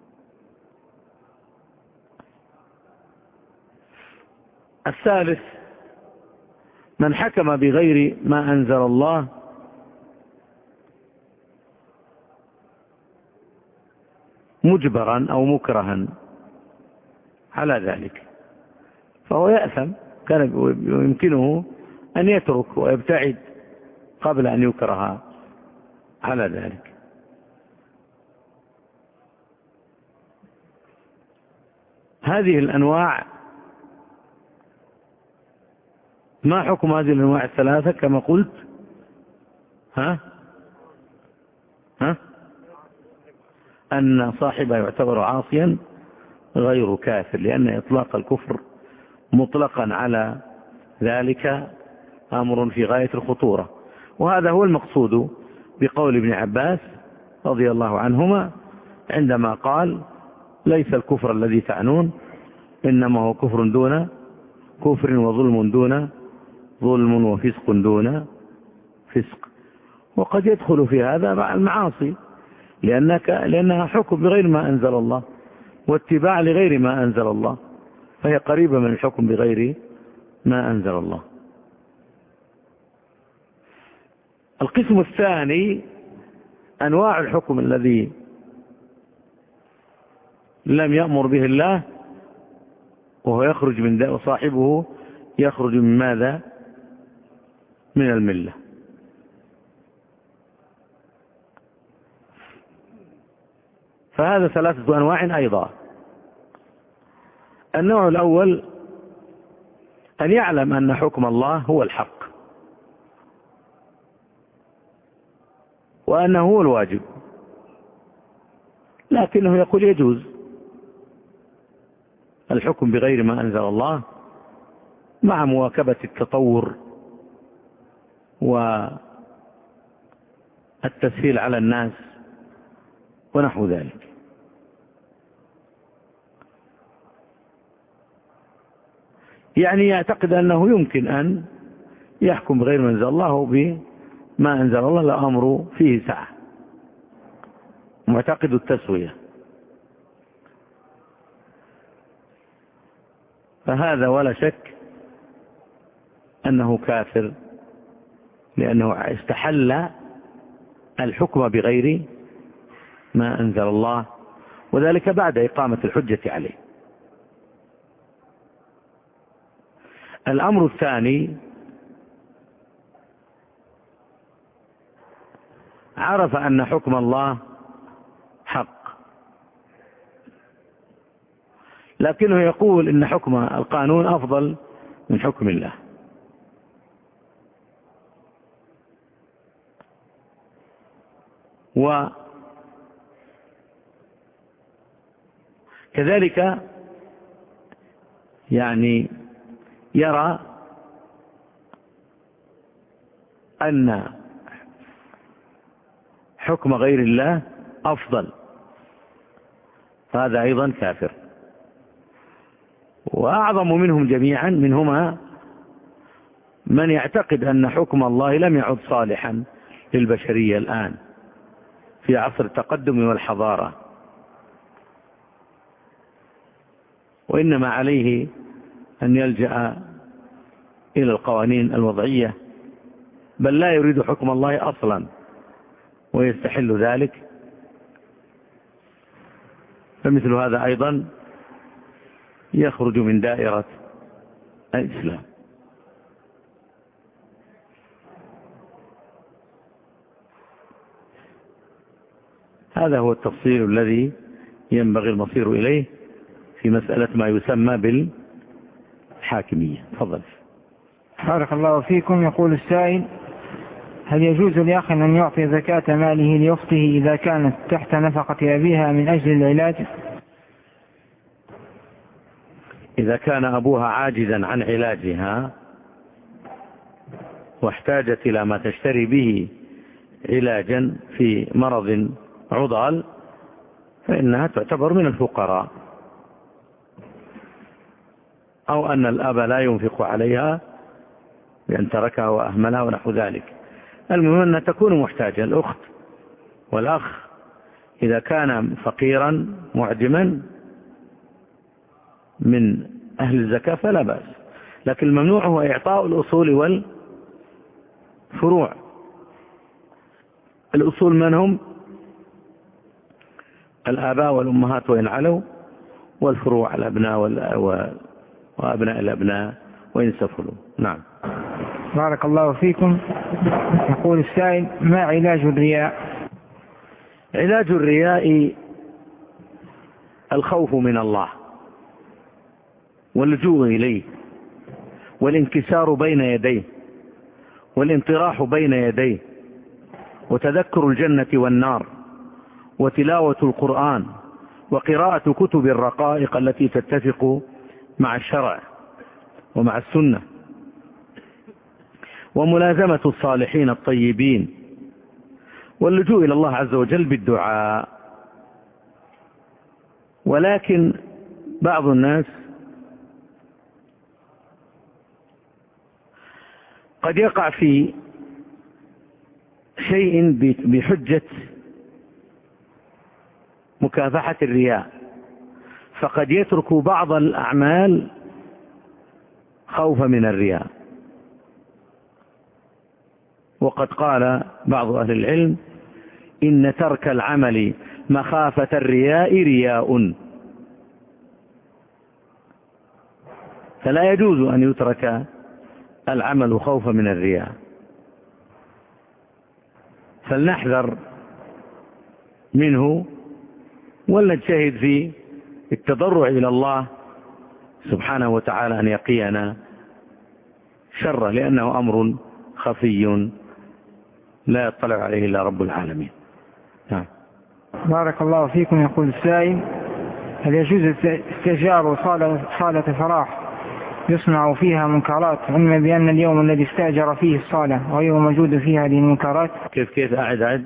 الثالث من حكم بغير ما أنزل الله مجبرا أو مكرها على ذلك، فهو يأثم، كان يمكنه أن يترك ويبتعد قبل أن يكره على ذلك. هذه الأنواع، ما حكم هذه الأنواع الثلاثة كما قلت؟ ها ها أن صاحبها يعتبر عاصيا غير كافر، لأن إطلاق الكفر مطلقا على ذلك أمر في غاية الخطورة، وهذا هو المقصود بقول ابن عباس رضي الله عنهما عندما قال ليس الكفر الذي تعنون إنما هو كفر دون كفر وظلم دون ظلم وفسق دون فسق. وقد يدخل في هذا مع المعاصي، لأنك لأنها حكم بغير ما أنزل الله واتباع لغير ما أنزل الله، فهي قريبة من الحكم بغير ما أنزل الله. القسم الثاني أنواع الحكم الذي لم يأمر به الله وهو يخرج من ده، وصاحبه يخرج من ماذا؟ من الملة. فهذا ثلاثة أنواع أيضا. النوع الأول أن يعلم أن حكم الله هو الحق وأنه هو الواجب، لكنه يقول يجوز الحكم بغير ما أنزل الله مع مواكبة التطور والتسهيل على الناس ونحو ذلك. يعني يعتقد أنه يمكن أن يحكم بغير ما أنزل الله بما أنزل الله، الأمر فيه سعة، معتقد التسوية. فهذا ولا شك أنه كافر، لأنه استحل الحكم بغير ما أنزل الله، وذلك بعد إقامة الحجة عليه. الأمر الثاني عرف أن حكم الله حق، لكنه يقول إن حكم القانون أفضل من حكم الله، وكذلك يعني يرى أن حكم غير الله أفضل، هذا أيضا كافر. وأعظم منهم جميعا منهما من يعتقد أن حكم الله لم يعد صالحا للبشرية الآن في عصر التقدم والحضارة، وإنما عليه أن يلجأ إلى القوانين الوضعية، بل لا يريد حكم الله أصلا ويستحل ذلك. فمثل هذا أيضا يخرج من دائرة الإسلام. هذا هو التفصيل الذي ينبغي المصير إليه في مسألة ما يسمى بالحاكمية. تفضل. بارك الله فيكم. يقول السائل: هل يجوز لأخ أن يعطي زكاة ماله لأخته إذا كانت تحت نفقة أبيها من أجل العلاج؟ إذا كان أبوها عاجزا عن علاجها واحتاجت إلى ما تشتري به علاجا في مرض عضال فإنها تعتبر من الفقراء، أو أن الأب لا ينفق عليها بأن تركها وأهملها ونحو ذلك. المهم أنها تكون محتاجة. الأخت والأخ إذا كان فقيرا معدما من أهل الزكاة فلا بأس، لكن الممنوع هو إعطاء الأصول والفروع. الأصول من هم؟ الآباء والأمهات وإن علوا، والفروع الأبناء وأبناء الأبناء وإن سفلوا. نعم. بارك الله فيكم. يقول السائل: ما علاج الرياء؟ علاج الرياء الخوف من الله واللجوء إليه والانكسار بين يديه والانطراح بين يديه وتذكر الجنة والنار وتلاوة القرآن وقراءة كتب الرقائق التي تتفق مع الشرع ومع السنة وملازمة الصالحين الطيبين واللجوء إلى الله عز وجل بالدعاء. ولكن بعض الناس قد يقع في شيء بحجة مكافحة الرياء، فقد يترك بعض الأعمال خوفا من الرياء. وقد قال بعض أهل العلم: إن ترك العمل مخافة الرياء رياء. فلا يجوز أن يترك العمل خوفا من الرياء، فلنحذر منه ولنجتهد في التضرع إلى الله سبحانه وتعالى أن يقينا شره، لأنه أمر خفي لا يطلع عليه إلا رب العالمين. نعم. بارك الله فيكم. يقول السائل: هل يجوز استئجار صالة, صالة فرح يصنع فيها منكرات، علما بأن اليوم الذي استأجر فيه الصالة غير موجود فيها هذه المنكرات؟ كيف كيف أعد أعد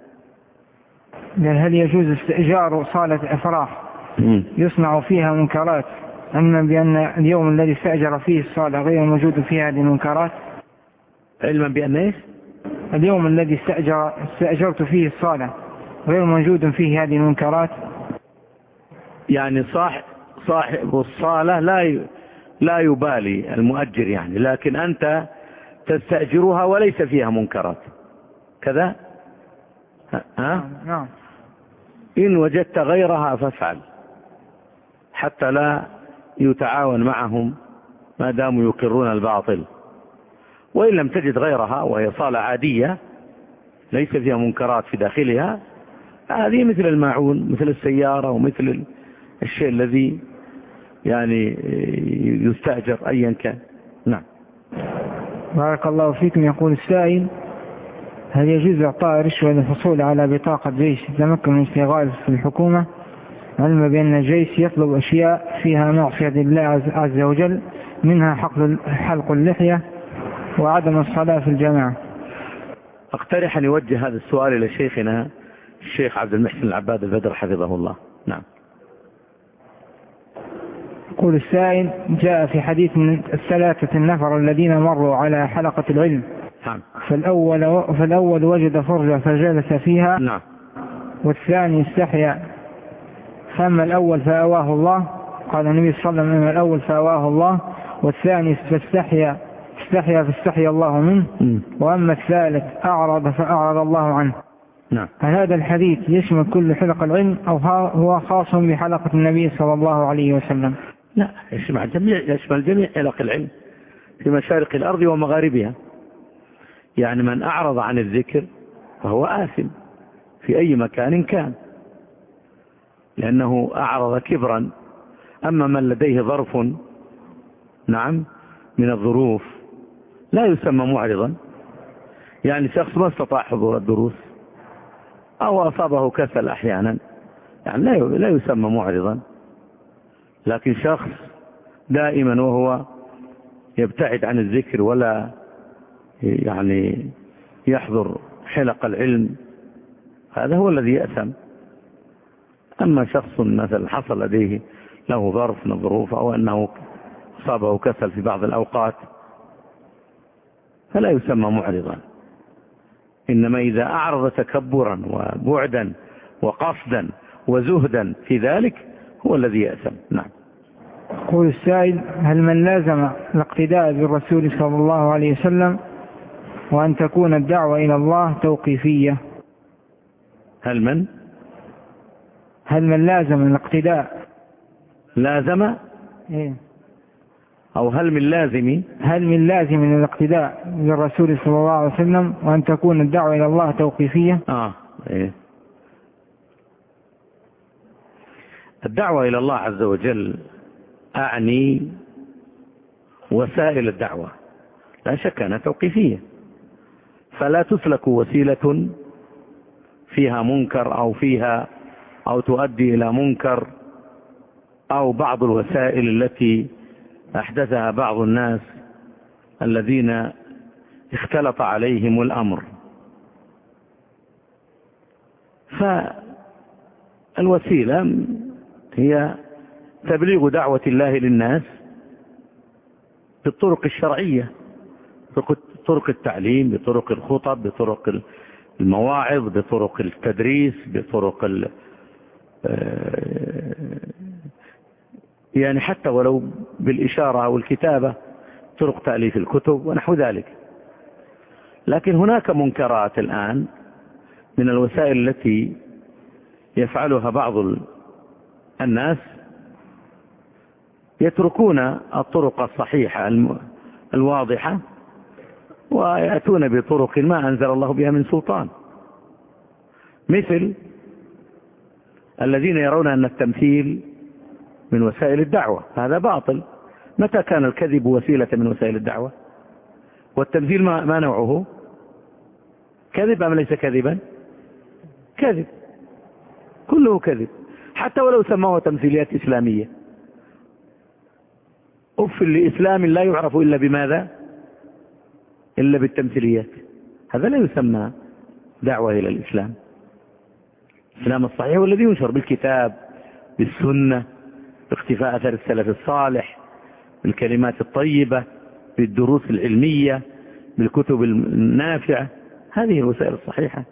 هل يجوز استئجار صالة فرح يصنع فيها منكرات، علما بأن اليوم الذي استأجر فيه الصالة غير موجود فيها هذه المنكرات؟ علما بأن إيش؟ اليوم الذي استأجر استأجرت فيه الصالة غير موجود فيه هذه المنكرات. يعني صاحب صاحب الصالة لا لا يبالي المؤجر يعني، لكن أنت تستأجرها وليس فيها منكرات كذا. ها؟ نعم. إن وجدت غيرها فافعل حتى لا يتعاون معهم ما داموا يقرون الباطل. وإن لم تجد غيرها وهي صالة عادية ليس فيها منكرات في داخلها، هذه مثل الماعون، مثل السيارة، ومثل الشيء الذي يعني يستأجر أيا كان. نعم. بارك الله فيكم. يقول السائل: هل يجوز إعطاء رشوة للحصول على بطاقة جيش تمكن من اشتغال في الحكومة، علما بأن الجيش يطلب أشياء فيها معصية لله عز وجل، منها حلق اللحية وعدم الصلاة في الجماعة؟ أقترح أن يوجه هذا السؤال إلى شيخنا الشيخ عبد المحسن العباد البدر حفظه الله. نعم. يقول السائل: جاء في حديث من الثلاثة النفر الذين مروا على حلقة العلم، نعم. فالأول, فالأول وجد فرجة فجلس فيها، نعم. والثاني استحيا فأما الأول فأواه الله، قال النبي صلى الله عليه وسلم: أما الأول فأواه الله، والثاني فاستحيا استحيا فاستحيا الله منه، وأما الثالث أعرض فأعرض الله عنه. نعم. هل هذا الحديث يشمل كل حلق العلم أو هو خاص بحلقة النبي صلى الله عليه وسلم؟ لا، يشمل جميع يشمل جميع حلق العلم في مشارق الأرض ومغاربها. يعني من أعرض عن الذكر فهو آثم في أي مكان كان، لأنه أعرض كبرا. أما من لديه ظرف نعم من الظروف لا يسمى معرضا، يعني شخص ما استطاع حضور الدروس أو أصابه كسل أحيانا، يعني لا لا يسمى معرضا. لكن شخص دائما وهو يبتعد عن الذكر ولا يعني يحضر حلق العلم، هذا هو الذي يأثم. أما شخص مثلا حصل لديه له ظرف من الظروف أو أنه أصابه كسل في بعض الأوقات فلا يسمى معرضا. إنما إذا أعرض تكبرا وبعدا وقصدا وزهدا في ذلك هو الذي يأثم. نعم. يقول السائل: هل من لازم الاقتداء بالرسول صلى الله عليه وسلم وأن تكون الدعوة إلى الله توقيفية؟ هل من هل من لازم الاقتداء لازم إيه؟ أو هل من لازم هل من لازم الاقتداء بالرسول صلى الله عليه وسلم وأن تكون الدعوة إلى الله توقيفية؟ آه إيه. الدعوة إلى الله عز وجل أعني وسائل الدعوة لا شك أنها توقيفية، فلا تسلك وسيلة فيها منكر أو فيها أو تؤدي إلى منكر، أو بعض الوسائل التي أحدثها بعض الناس الذين اختلط عليهم الأمر. فالوسيلة هي تبليغ دعوة الله للناس بالطرق الشرعية، بطرق التعليم، بطرق الخطب، بطرق المواعظ، بطرق التدريس، بطرق ال يعني حتى ولو بالإشارة أو الكتابة، طرق تأليف الكتب ونحو ذلك. لكن هناك منكرات الآن من الوسائل التي يفعلها بعض الناس، يتركون الطرق الصحيحة الواضحة ويأتون بطرق ما أنزل الله بها من سلطان، مثل الذين يرون أن التمثيل من وسائل الدعوة. هذا باطل. متى كان الكذب وسيلة من وسائل الدعوة؟ والتمثيل ما, ما نوعه؟ كذب أم ليس كذبا؟ كذب، كله كذب، حتى ولو سموه تمثيليات إسلامية. أف لإسلام لا يعرف إلا بماذا؟ إلا بالتمثيليات. هذا لا يسمى دعوة إلى الإسلام. الإسلام الصحيح هو الذي ينشر بالكتاب، بالسنة، باختفاء أثر السلف الصالح، بالكلمات الطيبة، بالدروس العلمية، بالكتب النافعة. هذه الوسائل الصحيحة.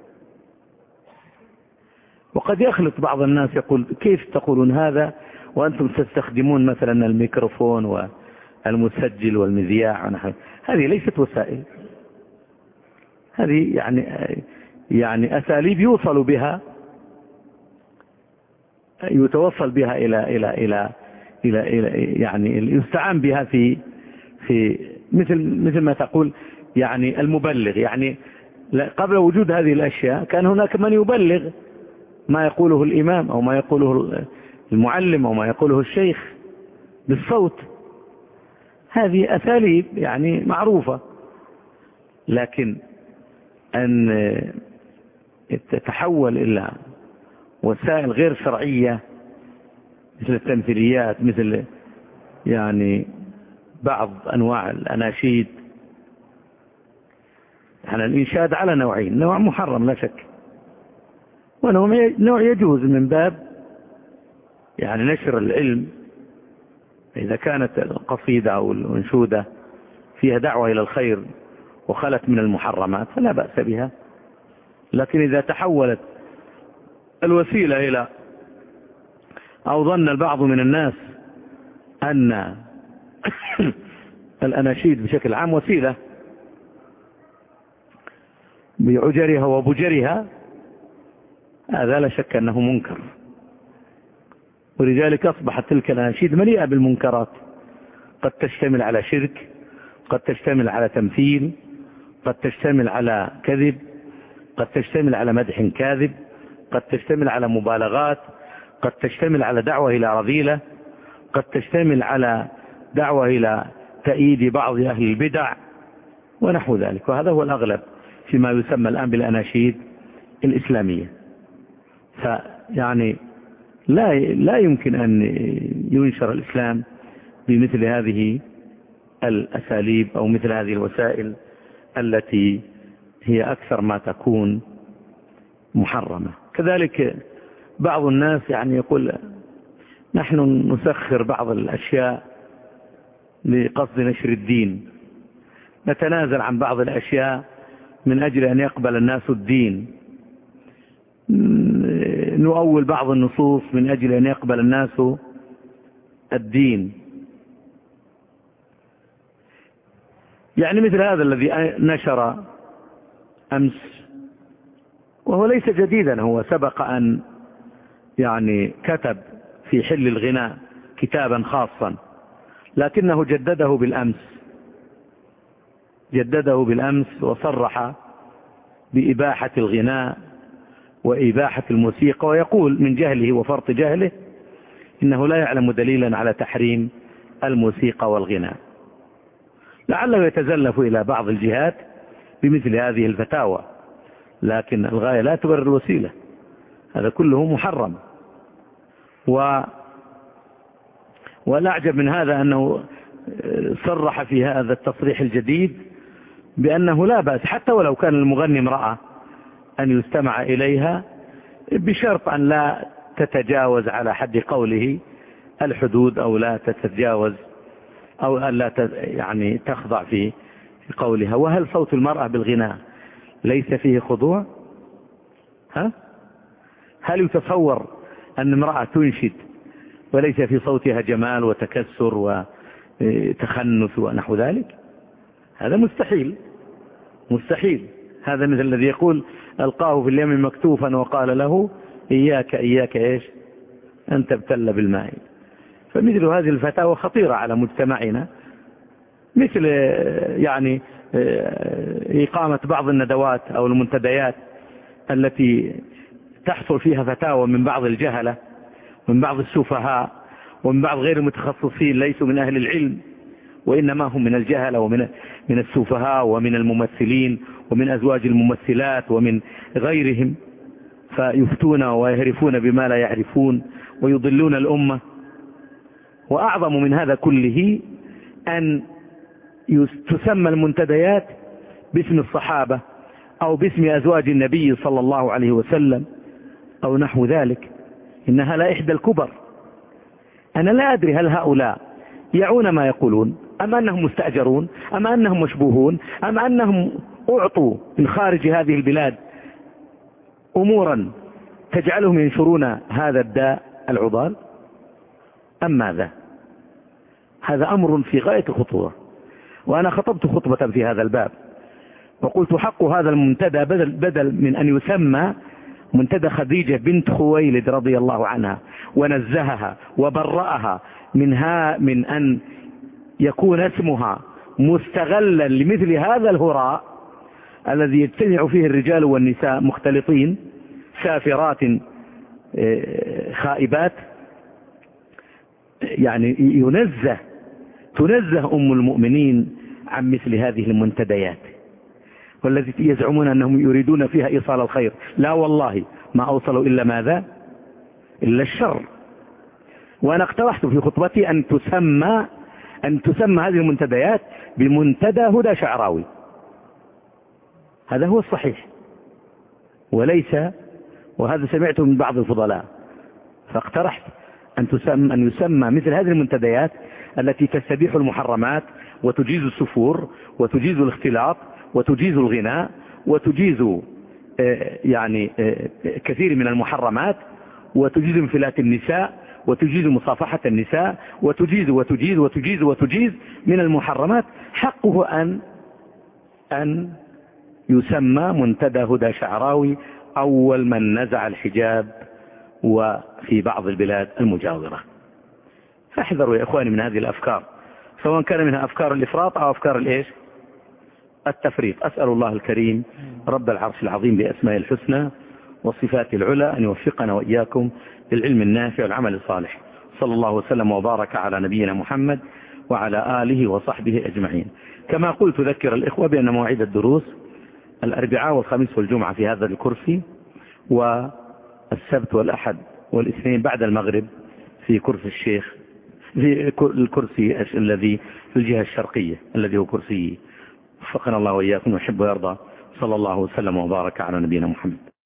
وقد يخلط بعض الناس يقول: كيف تقولون هذا وأنتم تستخدمون مثلا الميكروفون والمسجل والمذياع ونحن؟ هذه ليست وسائل، هذه يعني يعني أساليب يوصل بها يتوصل بها إلى إلى إلى إلى إلى يعني يستعان بها في في مثل مثل ما تقول يعني المبلغ. يعني قبل وجود هذه الأشياء كان هناك من يبلغ ما يقوله الإمام أو ما يقوله المعلم أو ما يقوله الشيخ بالصوت. هذه أساليب يعني معروفة. لكن أن تتحول إلى وسائل غير شرعية مثل التمثيليات، مثل يعني بعض أنواع الأناشيد. يعني الإنشاد على نوعين: نوع محرم لا شك، ونوع يجوز من باب يعني نشر العلم. إذا كانت القصيدة أو الأنشودة فيها دعوة إلى الخير وخلت من المحرمات فلا بأس بها. لكن إذا تحولت الوسيلة إلى أو ظن البعض من الناس أن الأناشيد بشكل عام وسيلة بعجرها وبجرها، هذا لا شك أنه منكر. ولذلك أصبحت تلك الأناشيد مليئة بالمنكرات، قد تشتمل على شرك، قد تشتمل على تمثيل، قد تشتمل على كذب، قد تشتمل على مدح كاذب، قد تشتمل على مبالغات، قد تشتمل على دعوة إلى رذيلة، قد تشتمل على دعوة إلى تأييد بعض أهل البدع ونحو ذلك. وهذا هو الأغلب فيما يسمى الآن بالأناشيد الإسلامية. فيعني لا لا يمكن أن ينشر الإسلام بمثل هذه الأساليب أو مثل هذه الوسائل التي هي أكثر ما تكون محرمة. كذلك بعض الناس يعني يقول نحن نسخر بعض الأشياء لقصد نشر الدين، نتنازل عن بعض الأشياء من أجل أن يقبل الناس الدين، نؤول بعض النصوص من أجل أن يقبل الناس الدين. يعني مثل هذا الذي نشر أمس، وهو ليس جديدا، هو سبق أن يعني كتب في حل الغناء كتابا خاصا، لكنه جدده بالأمس جدده بالأمس وصرح بإباحة الغناء وإباحة الموسيقى، ويقول من جهله وفرط جهله إنه لا يعلم دليلا على تحريم الموسيقى والغناء. لعله يتزلف إلى بعض الجهات بمثل هذه الفتاوى، لكن الغاية لا تبرر الوسيلة، هذا كله محرم. و والأعجب من هذا أنه صرح في هذا التصريح الجديد بأنه لا بأس حتى ولو كان المغني امرأة أن يستمع إليها، بشرط أن لا تتجاوز على حد قوله الحدود، أو لا تتجاوز أو أن لا يعني تخضع في قولها. وهل صوت المرأة بالغناء ليس فيه خضوع؟ ها؟ هل يتصور أن امرأة تنشد وليس في صوتها جمال وتكسر وتخنث ونحو ذلك؟ هذا مستحيل مستحيل. هذا مثل الذي يقول ألقاه في اليم مكتوفا وقال له إياك إياك إيش أن تبتل بالماء. فمثل هذه الفتاوى خطيرة على مجتمعنا، مثل يعني إقامة بعض الندوات أو المنتديات التي تحصل فيها فتاوى من بعض الجهلة ومن بعض السفهاء ومن بعض غير المتخصصين ليسوا من أهل العلم، وإنما هم من الجهلة ومن من السفهاء ومن الممثلين ومن أزواج الممثلات ومن غيرهم، فيفتون ويهرفون بما لا يعرفون ويضلون الأمة. وأعظم من هذا كله أن تسمى المنتديات باسم الصحابة أو باسم أزواج النبي صلى الله عليه وسلم أو نحو ذلك. إنها لا إحدى الكبر. أنا لا أدري هل هؤلاء يعون ما يقولون أم أنهم مستأجرون أم أنهم مشبوهون أم أنهم أعطوا من خارج هذه البلاد أمورا تجعلهم ينشرون هذا الداء العضال أم ماذا؟ هذا أمر في غاية الخطورة. وأنا خطبت خطبة في هذا الباب وقلت حق هذا المنتدى بدل, بدل من أن يسمى منتدى خديجة بنت خويلد رضي الله عنها ونزهها وبرأها منها من أن يكون اسمها مستغلا لمثل هذا الهراء الذي يجتمع فيه الرجال والنساء مختلطين سافرات خائبات. يعني ينزه تنزه أم المؤمنين عن مثل هذه المنتديات، والذي يزعمون أنهم يريدون فيها إيصال الخير. لا والله ما أوصلوا إلا ماذا؟ إلا الشر. وأنا اقترحت في خطبتي أن تسمى أن تسمى هذه المنتديات بمنتدى هدى شعراوي، هذا هو الصحيح، وليس وهذا سمعته من بعض الفضلاء. فاقترحت أن تسمى أن يسمى مثل هذه المنتديات التي تستبيح المحرمات وتجيز السفور وتجيز الاختلاط وتجيز الغناء وتجيز يعني كثير من المحرمات وتجيز انفلات النساء وتجيز مصافحة النساء وتجيز وتجيز وتجيز وتجيز من المحرمات. حقه أن أن يسمى منتدى هدى شعراوي أول من نزع الحجاب وفي بعض البلاد المجاورة. فاحذروا يا إخواني من هذه الأفكار، سواء كان منها أفكار الإفراط أو أفكار الإيش التفريط. أسأل الله الكريم رب العرش العظيم بأسماء الحسنى والصفات العلى أن يوفقنا وإياكم للعلم النافع والعمل الصالح. صلى الله وسلم وبارك على نبينا محمد وعلى آله وصحبه أجمعين. كما قلت ذكر الإخوة بأن مواعيد الدروس الأربعاء والخميس والجمعة في هذا الكرسي، والسبت والأحد والاثنين بعد المغرب في كرسي الشيخ، في الكرسي الذي في الجهة الشرقية الذي هو كرسي. وفقنا الله وإياكم ويحب ويرضى. صلى الله وسلم وبارك على نبينا محمد.